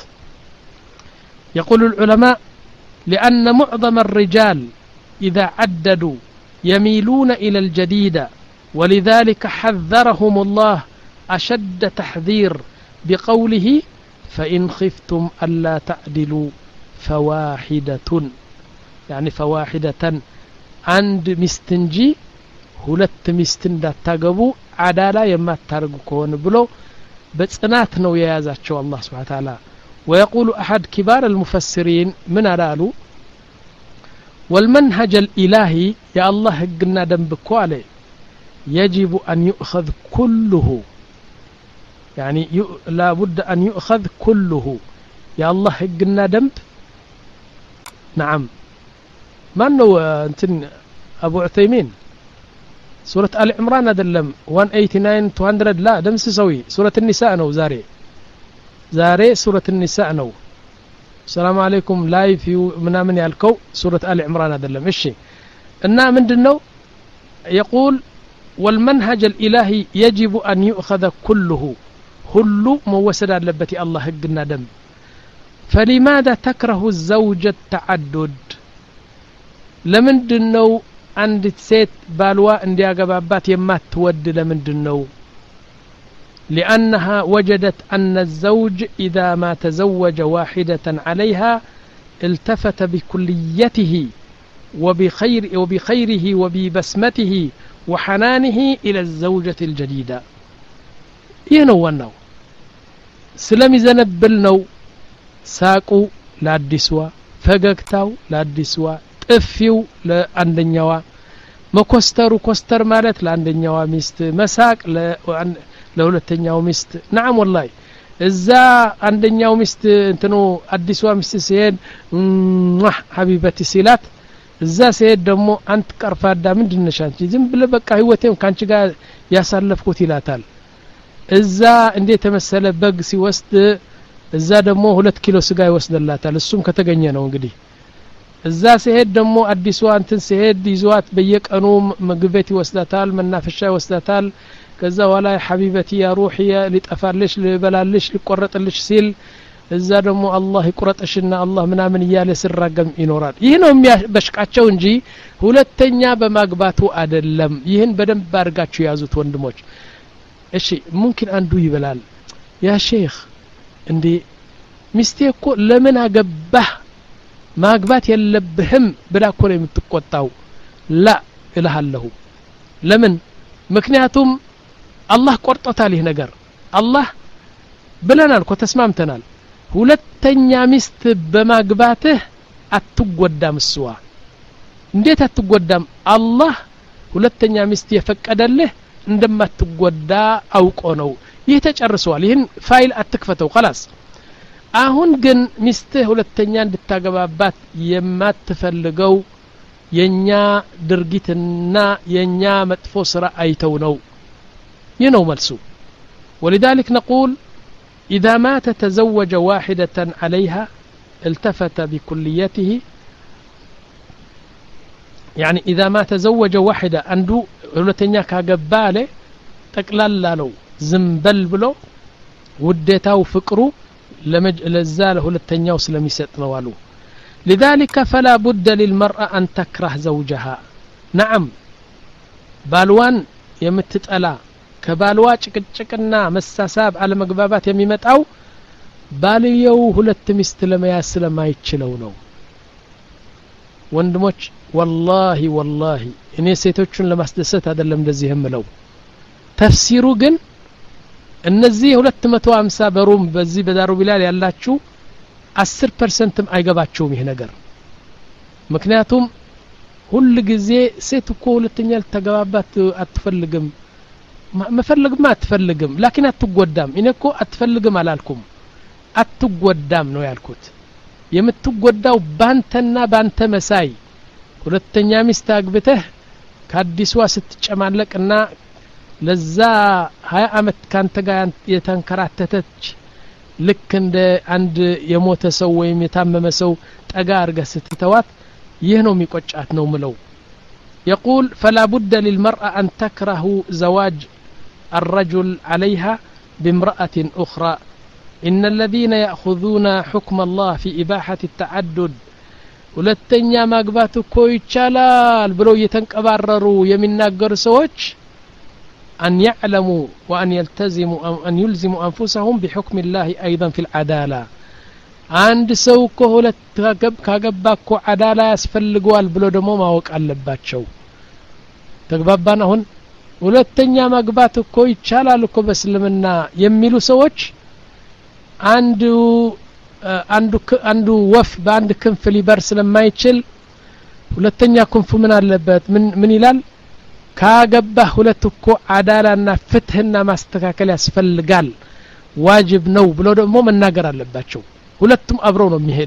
يقول العلماء لأن معظم الرجال إذا عددوا يميلون إلى الجديدة ولذلك حذرهم الله أشد تحذير بقوله فإن خفتم ألا تعدلوا فواحدة يعني فواحدة عند مستنجي ሁለት ሚስት እንዳታገቡ አዳላ የማታርጉ ከሆነ ብሎ በጽናት ነው የያዛቸው አላህ Subhanahu Wa Ta'ala ويقول أحد كبار المفسرين من قالوا والمنهج الإلهي يا الله حقنا دنبكو عليه يجب أن يؤخذ كله يعني لا بد أن يؤخذ كله يا الله حقنا دنب نعم ما أنه انتن أبو عثيمين سورة آل عمران أدلم مية وثمانية وعشرين مئتين لا دمس سوي سورة النساء نو زاري زاري سورة النساء نو السلام عليكم لايف يو منامن يالكو سورة آل عمران أدلم إشي إنها من دنو يقول والمنهج الإلهي يجب أن يؤخذ كله كل موسد لبتي الله حقنا دم فلماذا تكره الزوج التعدد لمن دنو عند سيت بالوا انديا غبابات يما تود لمن دنو لأنها وجدت أن الزوج إذا ما تزوج واحدة عليها التفت بكليته وبخير وبخيره وببسمته وحنانه إلى الزوجة الجديدة ينونو سلمي زنبلنو ساقو لا ديسوا فغكتاو لا ديسوا ጥፊው ለአንደኛዋ መኮስተሩ ኮስተር ማለት ለአንደኛዋ ሚስት መሳቅ ለሁለተኛው ሚስት نعم والله እዛ አንደኛው ሚስት እንትኑ አዲሷ ሚስት ሲሄድ ሐቢበቲ ሲላት እዛ ሲሄድ ደግሞ አንተ ቀርፋዳ ምንድነሽ አንቺ ዝም ብለ በቃ ህይወቴን ካንቺ ጋር ያሳለፍኩት ይላታል እዛ እንዴት ተመሰለ በግ ሲወስድ እዛ ደግሞ ሁለት ኪሎ ስጋ ይወስደላታል እሱም ከተገኘ ነው እንግዲህ እዛ ሲሄድ ደግሞ አዲሷ አንተን ሲሄድ ይዟት በየቀኑ ምግቤት ይወስዳታል መናፈሻ ይወስዳታል ከዛ ወላ ሐቢበቲ ያ ሩሂ ሊጠፋልሽ ሊበላልሽ ሊቆረጥልሽ ሲል እዛ ደግሞ አላህ ይቆረጥሽና አላህ ምናምን ይያለ ሲራገም ይኖራል ይህ ነው የሚያበሽቃቸው እንጂ ሁለተኛ በማግባቱ አይደለም ይህን በደንብ አድርጋችሁ ያዙት ወንድሞች እሺ ሙምኪን አንዱ ይበላል ያ ሼክ እንዴ ሚስቴ እኮ ለምን አገባህ ማግባት የለብህም ብላ እኮ ነው የምትቆጣው ላ እልሃለሁ ለምን ምክንያቱም አላህ ቆርጦታል ይህ ነገር አላህ ብለናል እኮ ተስማምተናል ሁለተኛ ሚስት በማግባትህ አትጎዳም እሷ እንዴት አትጎዳም አላህ ሁለተኛ ሚስት የፈቀደልህ እንደማትጎዳ አውቆ ነው ይህ ተጨርሷል ይህን ፋይል አትክፈተው خلاص አሁን ግን ሚስትህ ሁለተኛ እንድታገባባት የማትፈልገው የኛ ድርጊትና የኛ መጥፎ ስራ አይተው ነው ይነው መልሱ ولذلك نقول إذا ما تتزوج واحدة عليها التفت بكليته يعني إذا ما تزوج واحدة عنده ሁለተኛ ካገባለ ጠቅላላ ነው ዝምበል ብሎ ውዴታው ፍቅሩ ለዛ ለሁለተኛው ስለሚሰጥ ነው አሉ لذلك فلا بد للمرأة أن تكره زوجها نعم بالوان የምትጠላ ከባልዋ ጭቅጭቅና መሳሳብ አለ መግባባት የሚመጣው ባልየው ሁለት ሚስት ለመያዝ ስለማይችለው ነው ወንድሞች والله والله እኔ ሴቶችን ለማስደሰት አይደለም እንደዚህ የምለው ተፍሲሩ ግን እነዚህ ሁለት መቶ ሃምሳ በሩም በዚህ በዳሩ ቢላል ያላችሁ አስር ፐርሰንት አይገባቸውም ይሄ ነገር ምክንያቱም ሁሉ ጊዜ ሴት እኮ ሁለተኛ ልትገባባት አትፈልግም መፈልግማ አትፈልግም ላኪን አትጎዳም እኔኮ አትፈልግም አላልኩም አትጎዳም ነው ያልኩት የምትጎዳው ባንተና ባንተ መሳይ ሁለተኛ ሚስት አግብተህ ከአዲስዋ ስትጨማለቅና ለዛ ሀያ አመት ካንተ ጋር የተንከራተተች ልክ እንደ አንድ የሞተ ሰው ወይም የታመመ ሰው ጠጋ አርገህ ስትተዋት ይህ ነው የሚቆጫት ነው ምለው يقول فلا بد للمرأة أن تكره زواج الرجل عليها بامرأة أخرى إن الذين يأخذون حكم الله في إباحة التعدد ሁለተኛ ማግባት እኮ ይቻላል ብለው የተንቀባረሩ የሚናገሩ ሰዎች أن يعلموا وأن يلتزموا أن يلزموا أنفسهم بحكم الله أيضا في العدالة عند ሰው እኮ ሁለት ካገባ እኮ አዳላ ያስፈልገዋል ብሎ ደግሞ ማወቅ አለባቸው ተግባባን አሁን ሁለተኛ ማግባት እኮ ይቻላል እኮ በእስልምና የሚሉ ሰዎች አንዱ አንዱ አንዱ ወፍ በአንድ ክንፍ ሊበር ስለማይችል ሁለተኛ ክንፉ ምን አለበት ምን ምን ይላል ካገባ ሁለት እኮ አዳላና ፍትህና ማስተካከል ያስፈልጋል ዋጅብ ነው ብሎ ደግሞ መናገር አለባቸው ሁለቱም አብረው ነው የሚሄዱ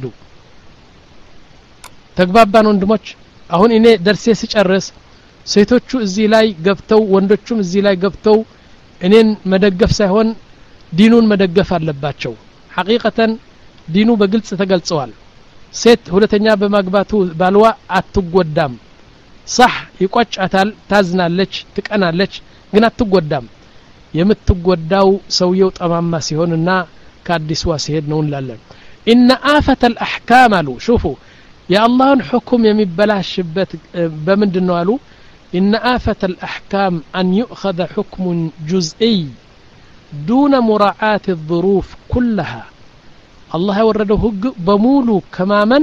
ተግባባን ወንድሞች አሁን እኔ ደርሴ ሲጨርስ ሴቶቹ እዚህ ላይ ገብተው ወንዶቹም እዚህ ላይ ገብተው እኔን መደገፍ ሳይሆን ዲኑን መደገፍ አለባቸው ሐቂቀተን ዲኑ በግልጽ ተገልጿል ሴት ሁለተኛ በማግባቱ ባልዋ አትጎዳም صح ይቆጫታል ታዝናለች ትቀናለች ግን አትጎዳም የምትጎዳው ሰውየው ጠማማ ሲሆንና ከአዲስዋ ሲሄድ ነው እንላለን إن آفة الأحكام قالوا شوفوا يا الله حكم يمبلاشبت بمندنو قالوا إن آفة الأحكام أن يؤخذ حكم جزئي دون مراعاة الظروف كلها الله يورده بمولو كماما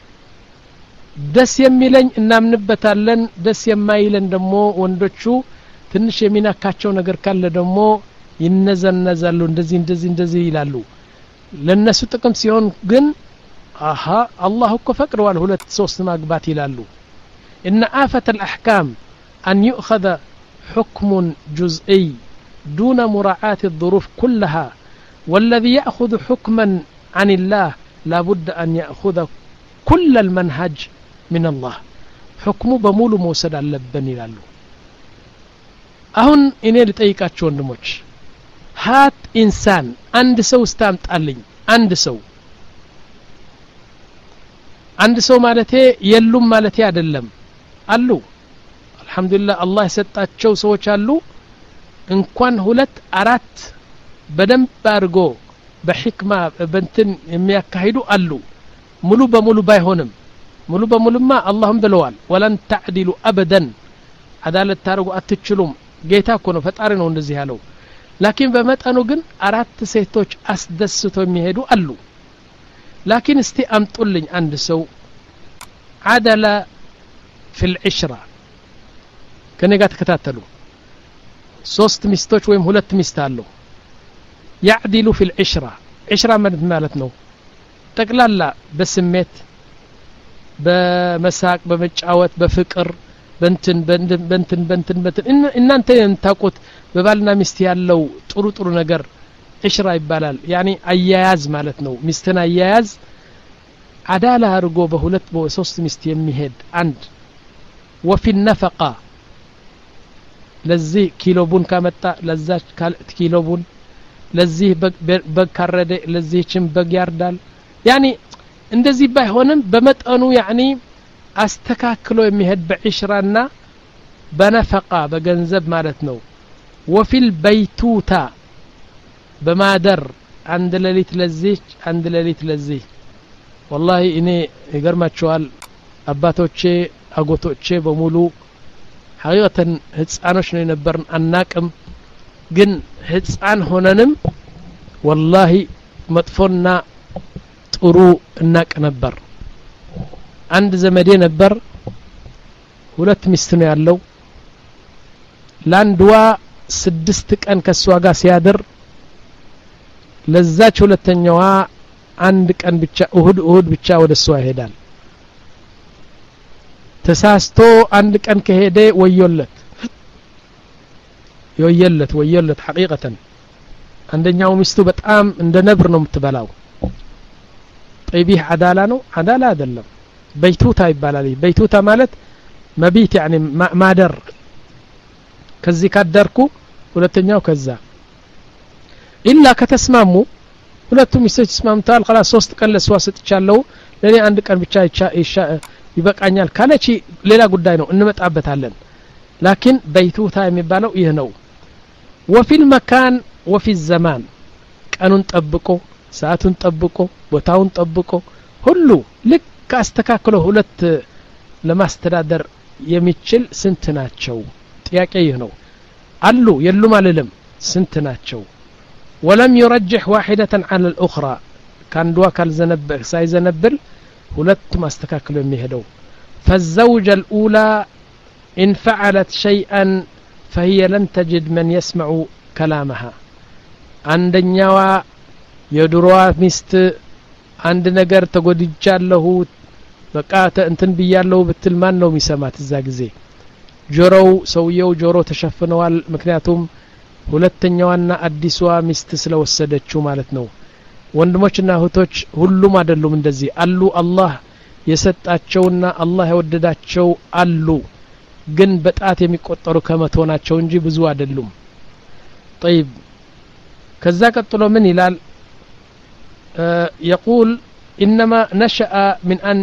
دس يميلن እናምንበታለን ደስ የማይለን ደሞ ወንዶቹ ትንሽ የሚናካቸው ነገር ካለ ደሞ ይነዘነዛሉ እንደዚህ እንደዚህ እንደዚህ ይላሉ ለነሱ ጥቅም ሲሆን ግን አሃ አላህ እኮ ፈቅደዋል ሁለት ሶስት ማግባት ይላሉ ان آفة الأحكام أن يؤخذ حكم جزئي دون مراعاة الظروف كلها والذي يأخذ حكما عن الله لا بد أن يأخذ كل المنهج من الله حكمه بمولو موسد اللبن يلالو أهون إني لتأيكاتشو وندموش هات إنسان عند سو استامت ألين عند سو عند سو مالتي يلوم مالتي عدلم ألو الحمد لله الله يسطاتشو سوچ አሉ እንኳን ሁለት አራት በደም ባርጎ በህክማ በእንትን የሚያካሂዱ አሉ ሙሉ በሙሉ ባይሆንም ሙሉ በሙሉማ አላህም ብለዋል ወለን ተዕዲሉ አበደን አዳለት ታርጉ አትችሉም ጌታ እኮ ነው ፈጣሪ ነው እንደዚህ ያለው ላኪን በመጠኑ ግን አራት ሴቶች አስደስቶ የሚሄዱ አሉ ላኪን እስቲ አምጡልኝ አንድ ሰው አደለ في العشرة ከኔ ጋር ተከታተሉ ሶስት ሚስቶች ወይም ሁለት ሚስት አሉ يعدل في العشرة عشرة ማለት ነው ጠቅላላ በስሜት በመሳቅ በመጫወት በፍቅር በእንትን በእንትን በእንትን በእንትን እናንተ እንታቆት በባልና ሚስት ያለው ጥሩ ጥሩ ነገር عشرة ይባላል ያኒ አያያዝ ማለት ነው ሚስትን አያያዝ አዳላ አርጎ በሁለት በሶስት ሚስት የሚሄድ አንድ وفي النفقة ለዚህ ኪሎ ቡን ካመጣ ለዛች ኪሎ ቡን ለዚህ በግ ካረደ ለዚህችም በግ ያርዳል ያኒ እንደዚህ ባይሆንም በመጠኑ ያኒ አስተካክሎ የሚሄድ በዕሽራና በነፈቃ በገንዘብ ማለት ነው وفي البيتوتا በማደር አንድ ለሊት ለዚህ አንድ ለሊት ለዚህ والله እኔ ይገርማቸዋል አባቶቼ አጎቶቼ በሙሉ ሐቂቀተን ህፃኖች ነው የነበርን አናቅም ግን ህፃን ሆነንም والله መጥፎና ጥሩ እናቅ ነበር አንድ ዘመዴ ነበር ሁለት ሚስት ነው ያለው ላንድዋ ስድስት ቀን ከሷ ጋር ሲያድር ለዛች ሁለተኛዋ አንድ ቀን ብቻ እሁድ እሁድ ብቻ ወደሷ ይሄዳል ተሳስቶ አንድ ቀን ከሄደ ወዮለት يويلت ويلت حقيقة عندኛው ሚስቱ በጣም እንደ ነብር ነው የምትበላው طيب عدالة ነው عدالة አይደለም በይቱታ ይባላል በይቱታ ማለት መቢት يعني ማደር ከዚህ ካደርኩ ሁለተኛው ከዛ ኢላ ከተስማሙ ሁለቱም ሚስቶች ተስማምተዋል خلاص ሶስት ቀን ለሷ ሰጥቻለሁ ለኔ አንድ ቀን ብቻ ይበቃኛል ካለች ሌላ ጉዳይ ነው እንመጣበታለን لكن በይቱታ የሚባለው ይሄ ነው وفي المكان وفي الزمان ቀኑን ጠብቆ ሰዓቱን ጠብቆ ቦታውን ጠብቆ ሁሉ ልክ አስተካክሎ ሁለት ለማስተዳደር የሚችል ስንት ናቸው ጥያቄ ይሄ ነው አሉ የሉም አልልም ስንት ናቸው ولم يرجح واحدة على الأخرى كان دوا كالزنبل سايزنبل ሁለት ማስተካክሎ የሚሄደው فالزوجة الأولى إن فعلت شيئا فهي لن تجد من يسمع كلامها አንደኛዋ የድሮዋ ሚስት አንድ ነገር ተጎድጃለሁ በቃ እንትን ብያለሁ ብትል ማን ነው የሚሰማት እዛ ጊዜ ጆሮው ሰውየው ጆሮ ተሸፍነዋል ምክንያቱም ሁለተኛዋና አዲሷ ሚስት ስለወሰደችው ማለት ነው ወንድሞችና እህቶች ሁሉም አይደሉም እንደዚህ አሉ አላህ የሰጣቸውና አላህ የወደዳቸው አሉ ግን በጣት የሚቆጠሩ ከመቶ ናቸው እንጂ ብዙ አይደሉም طيب ከዛ ቀጥሎ ምን ይላል يقول إنما نشأ من أن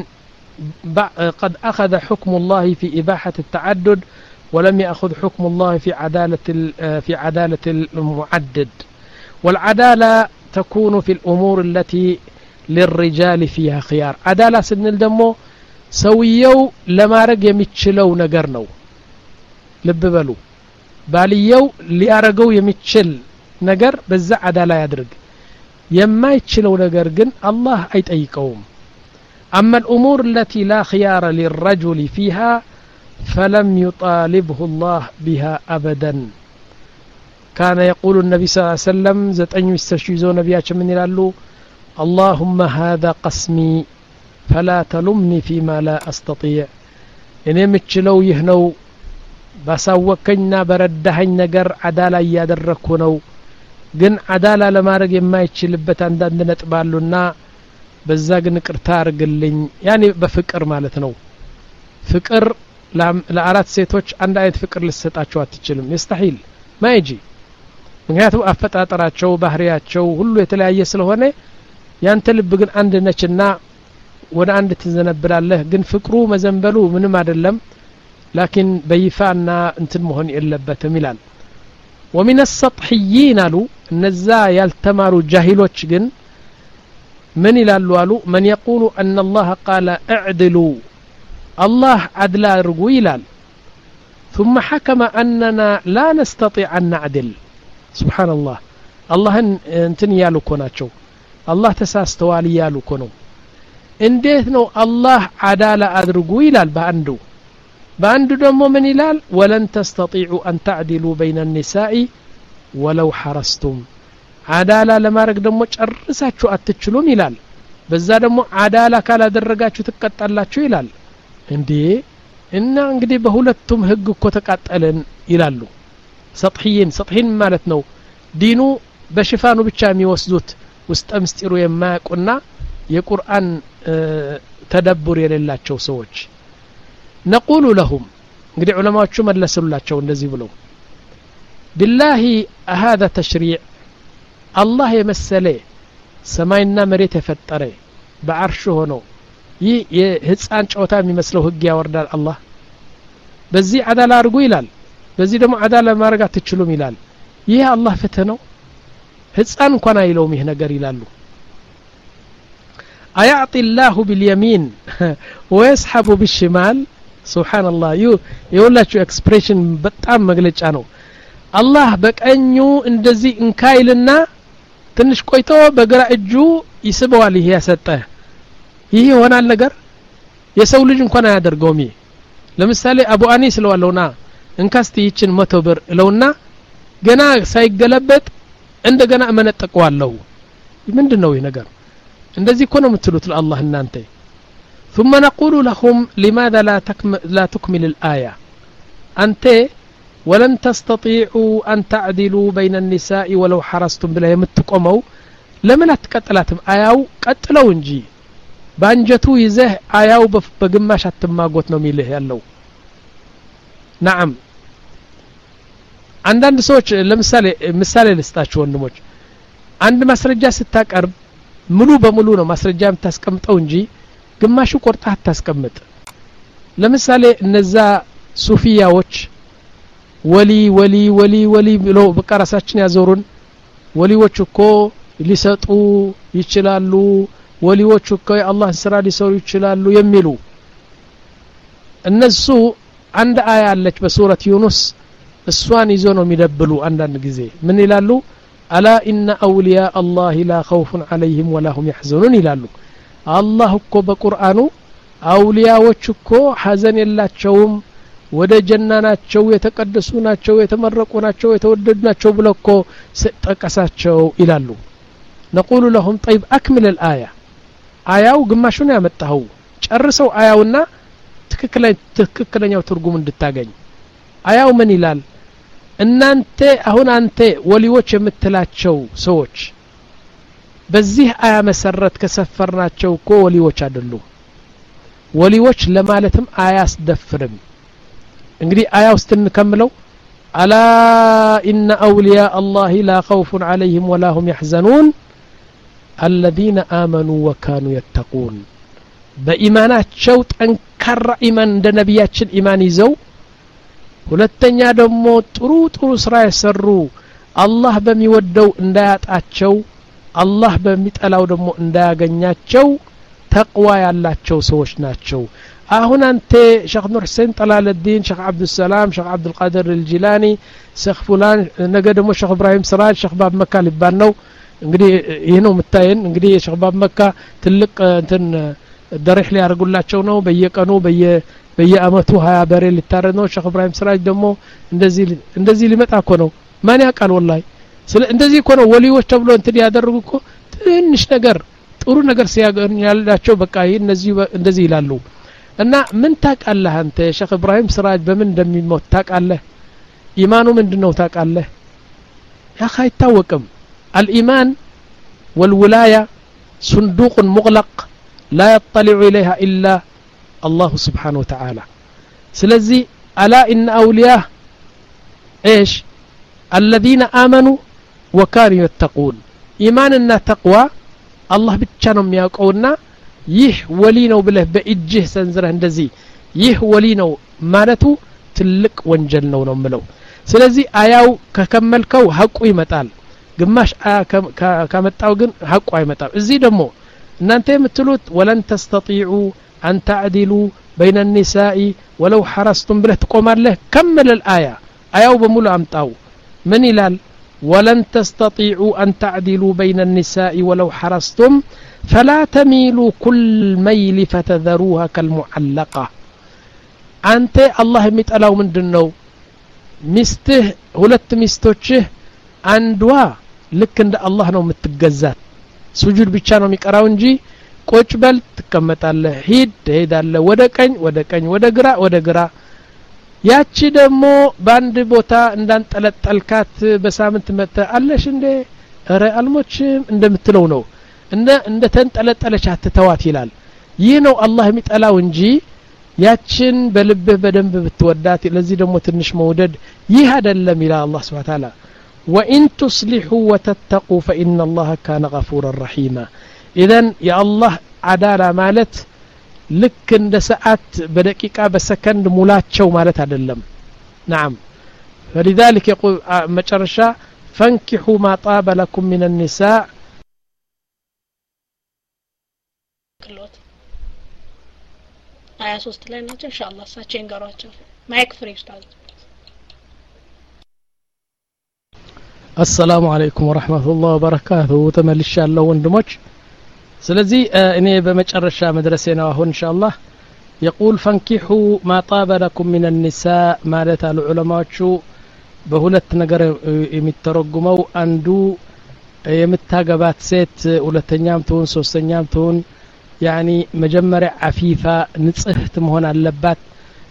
قد أخذ حكم الله في إباحة التعدد ولم يأخذ حكم الله في عدالة في عدالة المعدد والعدالة تكون في الأمور التي للرجال فيها خيار عدالة سن الدمو سويو لما رج يمتشلو نجر نو لب بلو باليو ليارجو يمتشل نجر بز عدالة يدرج يما يتشلو نجر جن الله أيتأيكوم أما الأمور التي لا خيار للرجل فيها فلم يطالبه الله بها أبدا كان يقول النبي صلى الله عليه وسلم زت أن يستشيزون نبياتش من يلالو اللهم هذا قسمي فلا تلمني فيما لا أستطيع إني متشلو يهنو بسوكنا بردهن نجر عدالة يادركونو جن عدالة لما رجع ما يتشلبت عندنا نتبالونا بزاق نكرتار قلين يعني بفكر مالتنو فكر ለአራት ሴቶች አንድ አይነት ፍቅር ልሰጣቸው አትችልም يستحيل ما يجي ምክንያቱም አፈጣጠራቸው ባህሪያቸው ሁሉ የተለያየ ስለሆነ ያንተ ልብ ግን አንድ ነችና ወደ አንድ ትዘነብላለህ ግን ፍቅሩ መዘንበሉ ምንም አይደለም لكن በይፋና እንትን መሆን የለበትም ይላል ومن السطحيين አሉ እነዛ ያልተማሩ ጃሂሎች ግን ምን ይላሉ አሉ من يقول أن الله قال اعدلوا الله عدل أرجو يلال ثم حكم أننا لا نستطيع أن نعدل سبحان الله الله انتن يالو كوناتشو الله تساستوال يالو كونو انديت نو الله عدالة أرجو يلال باندو باندو دمو من يلال ولن تستطيعوا أن تعدلوا بين النساء ولو حرستم عدالة لما رك دمو ጨርሳችሁ አትችሉም ይላል በዛ ደግሞ عدالة ካላ ደረጋችሁ ትቀጣላችሁ ይላል እንዴ እና እንግዲህ በሁለቱም ህግ እኮ ተቃጠለን ይላሉ ሰጥሂን ሰጥሂን ማለት ነው ዲኑ በሽፋኑ ብቻ የሚወስዱት ውስጥ ምስጢሩ የማያውቁና የቁርአን ተደብር የሌላቸው ሰዎች نقول لهم እንግዲህ ዑለማዎቹ መለሱላቸው እንደዚህ ብለው بالله هذا تشريع الله የመሰለ ሰማይና መሬት የፈጠረ በአርሹ ሆኖ ይህ የህፃን ጨዋታ የሚመስለው ህግ ያወርዳል አላህ በዚህ አዳላ አርጉ ይላል በዚህ ደግሞ አዳላ ማድረግ አትችሉም ይላል ይህ አላህ ፍትህ ነው ህፃን እንኳን አይለውም ይህ ነገር ይላሉ አያዕጢ الله باليمين ويسحب بالشمال سبحان الله ዩ የሁላችሁ ኤክስፕሬሽን በጣም መግለጫ ነው አላህ በቀኙ እንደዚህ እንካይልና ትንሽ ቆይቶ በግራ እጁ ይስበዋል ይሄ ያሰጠ ይሄ ይሆናል ነገር የሰው ልጅ እንኳን አያደርገውም ለምሳሌ አቡ አኒስ ለዋለውና እንካስቲ ይችን መቶ ብር ለውና ገና ሳይገለበጥ እንደገና እመነጠቀዋለሁ ምንድነው ይሄ ነገር እንደዚህ እኮ ነው የምትሉት ለአላህ እናንተ ثم نقول لهم لماذا لا تكمل لا تكمل الآية أنت ولن تستطيعوا أن تعدلوا بين النساء ولو حرصتم بلا يمتقوموا لمن أتكتلاتم آياو قتلوا انجي بانجتو يزه آياو بقماش التماقوت نوميله يالو نعم عندنا سوچ لمثالي مثالي لستاچو ወንድሞች አንድ ማስረጃ ስታቀርብ ሙሉ በሙሉ ነው ማስረጃም ታስቀምጠው እንጂ ግማሹ ቆርጣ ታስቀምጥ ለምሳሌ እነዛ ሱፊያዎች ወሊ ወሊ ወሊ ወሊ ብለው በቀራሳችን ያዞሩን ወሊዎች እኮ ሊሰጡ ይችላሉ ወሊዎች እኮ የአላህ ስራ ሊሰሩ ይችላሉ የሚሉ እነሱ አንድ አያ አለች በሱረት ዩኑስ እሷን ይዞ ነው የሚደብሉ አንዳንድ ጊዜ ምን ይላሉ አላ ኢነ አውሊያ አላህ ላ ኸውፉን ዐለይሂም ወላ ሁም ይሕዘኑን ይላሉ አላህ እኮ በቁርአኑ አውሊያዎች እኮ ሐዘን የላቸውም ወደ ጀና ናቸው የተቀደሱ ናቸው የተመረቁ ናቸው የተወደዱ ናቸው ብለው እኮ ጠቀሳቸው ይላሉ نقول لهم طيب أكمل الآية آياو ግማሹን ያመጣው ጨርሰው አያውና ትክክለኛ ትክክለኛው ትርጉም እንድታገኝ አያው ምን ይላል እናንተ አሁን አንተ ወሊዎች የምትላቸው ሰዎች በዚህ አያ መሰረት ከሰፈርናቸው እኮ ወሊዎች አይደሉም ወሊዎች ለማለትም አያስደፍርም እንግዲህ አያው ስትንከምለው አላ ኢነ አውሊያ አላህ ላ ኸውፉን ዐለይሂም ወላ ሁም ይሕዘኑን الذين آمنوا وكانوا يتقون በኢማናቸው ጠንካራ ኢማን እንደ ነብያችን ኢማን ይዘው ሁለተኛ ደግሞ ጥሩ ጥሩ ስራ ያሰሩ አላህ በሚወደው እንዳያጣቸው አላህ በሚጠላው ደግሞ እንዳያገኛቸው ተቅዋ ያላቸው ሰዎች ናቸው አሁን አንተ ሼኽ ኑር ሁሴን ጠላለዲን ሼኽ አብዱል ሰላም ሼኽ አብዱል ቃድር አልጂላኒ ሼኽ ፉላን ነገ ደግሞ ሼኽ ኢብራሂም ስራጅ ሼኽ ባብ መካ ሊባል ነው እንግዲህ ይሄ ነው መታየን እንግዲህ ሼኽ ባብ መካ ትልቅ እንትን ደረህ ሊያርጉላቸው ነው በየቀኑ በየ በየአመቱ ሀያ በሬ ሊታረድ ነው ሼኽ ኢብራሂም ስራጅ ደግሞ እንደዚህ እንደዚህ ሊመጣ እኮ ነው ማን ያውቃል ወላሂ ስለ እንደዚህ እኮ ነው ወሊዎች ተብሎ እንትን ያደርጉ እኮ ትንሽ ነገር ጥሩ ነገር ሲያገኛላቸው በቃ እነዚህ እንደዚህ ይላሉ እና ምን ታውቃለህ አንተ ሼኽ ኢብራሂም ስራጅ በምን እንደሚሞት ታውቃለህ ኢማኑ ምንድነው ታውቃለህ ያ አይታወቅም الإيمان والولاية صندوق مغلق لا يطلع إليها إلا الله سبحانه وتعالى سلزي ألا إن أولياء إيش الذين آمنوا وكانوا يتقون إيماننا تقوى الله بتشانهم يقولنا يه ولينو بله بإجه سنزره اندزي يه ولينو مالتو تلك وانجلنو نملو سلزي آياو ككملكو حقو يمتال ግማሽ ከመጣው ግን ሐቁ አይመጣም እዚህ ደግሞ እናንተ የምትሉት ወለን ተስተጢዑ አን ተዕዲሉ በይነ النساء ولو حرصتم ብለህ ትቆማለህ كمل الآية አያው በሙሉ አምጣው ምን ይላል ولن تستطيعوا أن تعدلوا بين النساء ولو حرصتم فلا تميلوا كل ميل فتذروها كالمعلقة أنت الله يمتقلاو ምንድነው ሚስትህ ሁለት ሚስቶችህ አንዷ ልክ እንደ አላህ ነው የምትገዛት ሱጁድ ብቻ ነው የሚቀራው እንጂ ቁጭ በል ትቀመጣለህ ሂድ ትሄዳለህ ወደ ቀኝ ወደ ቀኝ ወደ ግራ ወደ ግራ ያቺ ደግሞ ባንድ ቦታ እንዳንጠለጠልካት በሳምንት መተ አለሽ እንደ ኧረ አልሞችም እንደምትለው ነው እንደ እንደ ተንጠለጠለች አትተዋት ይላል ይህ ነው አላህ የሚጠላው እንጂ ያችን በልብህ በደንብ ብትወዳት ለዚህ ደግሞ ትንሽ መውደድ ይህ አይደለም ይላል አላህ Subhanahu Wa Ta'ala وإن تصلحوا وتتقوا فإن الله كان غفورا رحيما إذن يا الله عدالة مالت لك عند ساعات بدقيقة بسكند مولاتشو مالت عدلم نعم فلذلك يقول مجرشا فانكحوا ما طاب لكم من النساء آية ሶስት ላይ ናቸው ኢንሻአላህ ሳቸን ጋራቸው ማይክ ፍሪ ኡስታዝ السلام عليكم ورحمة الله وبركاته تملش الله وندمج سلزي እኔ በመጨረሻ መድረሴና አሁን ኢንሻአላህ يقول فانكحوا ما طاب لكم من النساء ማለት አሉ ዑለማዎቹ በሁለት ነገር የሚተረጉመው አንዱ የምታገባት ሴት ሁለተኛም ትሁን ሶስተኛም ትሁን يعني መጀመሪያ አፊፋ ንጽህት መሆን አለባት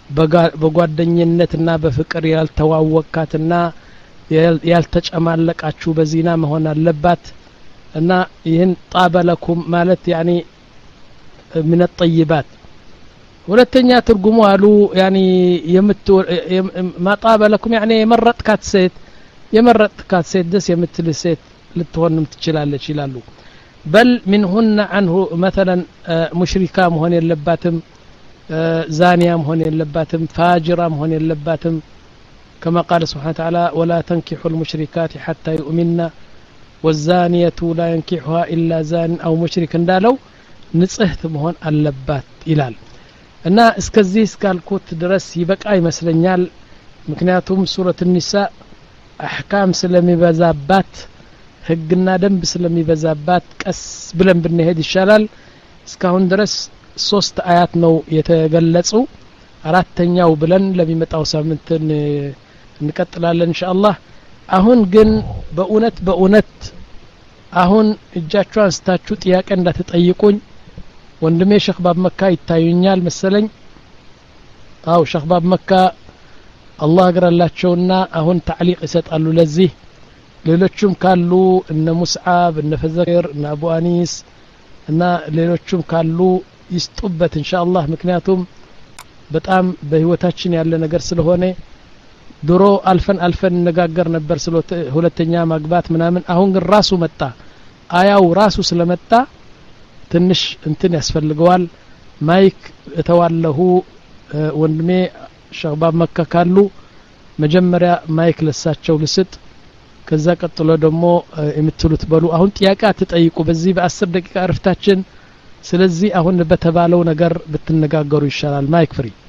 በጓደኝነትና በፍቅር ያልተዋወቃትና ያልተጨማለቃችሁ በዚና መሆን አለባት እና ይህን ጣበለኩም ማለት ያኒ من الطيبات ሁለተኛ ትርጉሙ አሉ ያኒ የምት ማጣበለኩም ያኒ የመረጥካት ሴት የመረጥካት ሴት ደስ የምትል ሴት ልትሆንም ትችላለች ይላሉ بل منهن عنه مثلا مشركه መሆን የለባትም زانيه መሆን የለባትም فاجره መሆን የለባትም كما قال سبحانه وتعالى ولا تنكحوا المشركات حتى يؤمنن والزانيه لا ينكحها الا زان او مشرك እንዳለው ንጽህት መሆን አለባት ይላል እና እስከዚህ እስካልኩት ድረስ ይበቃ ይመስለኛል ምክንያቱም ሱረት النሳ አህካም ስለሚበዛባት ህግና ደንብ ስለሚበዛባት ቀስ ብለን ብንሄድ ይሻላል እስካሁን ድረስ ሶስት አያት ነው የተገለጹ አራተኛው ብለን ለሚመጣው ሳምንት እንቀጥላለን ኢንሻአላህ አሁን ግን በእውነት በእውነት አሁን እጃችሁ አንስታችሁ ጥያቄ እንዳትጠይቁኝ ወንድሜ ሼክ ባብ መካ ይታዩኛል መሰለኝ አው ሼክ ባብ መካ አላህ አግራላቸውና አሁን ተዕሊቅ ይሰጣሉ ለዚህ ሌሎችም ካሉ እነ ሙስዓብ እነ ፈዘር እነ አቡ አኒስ እና ሌሎችም ካሉ ይስጡበት ኢንሻአላህ ምክንያቱም በጣም በህይወታችን ያለ ነገር ስለሆነ ድሮ አልፈን አልፈን ነጋገር ነበር ስለ ሁለተኛ ማግባት ምናምን አሁን ግን ራሱ መጣ አያው ራሱ ስለመጣ ትንሽ እንትን ያስፈልገዋል ማይክ እተዋለሁ ወንድሜ ሸባብ መካ ካሉ መጀመሪያ ማይክ ለሳቸው ልስጥ ከዛ ቀጥሎ ደግሞ የምትሉት በሉ አሁን ጥያቄ አትጠይቁ በዚህ በ10 ደቂቃ አርፍታችን ስለዚህ አሁን በተባለው ነገር ብትነጋገሩ ይሻላል ማይክ ፍሪ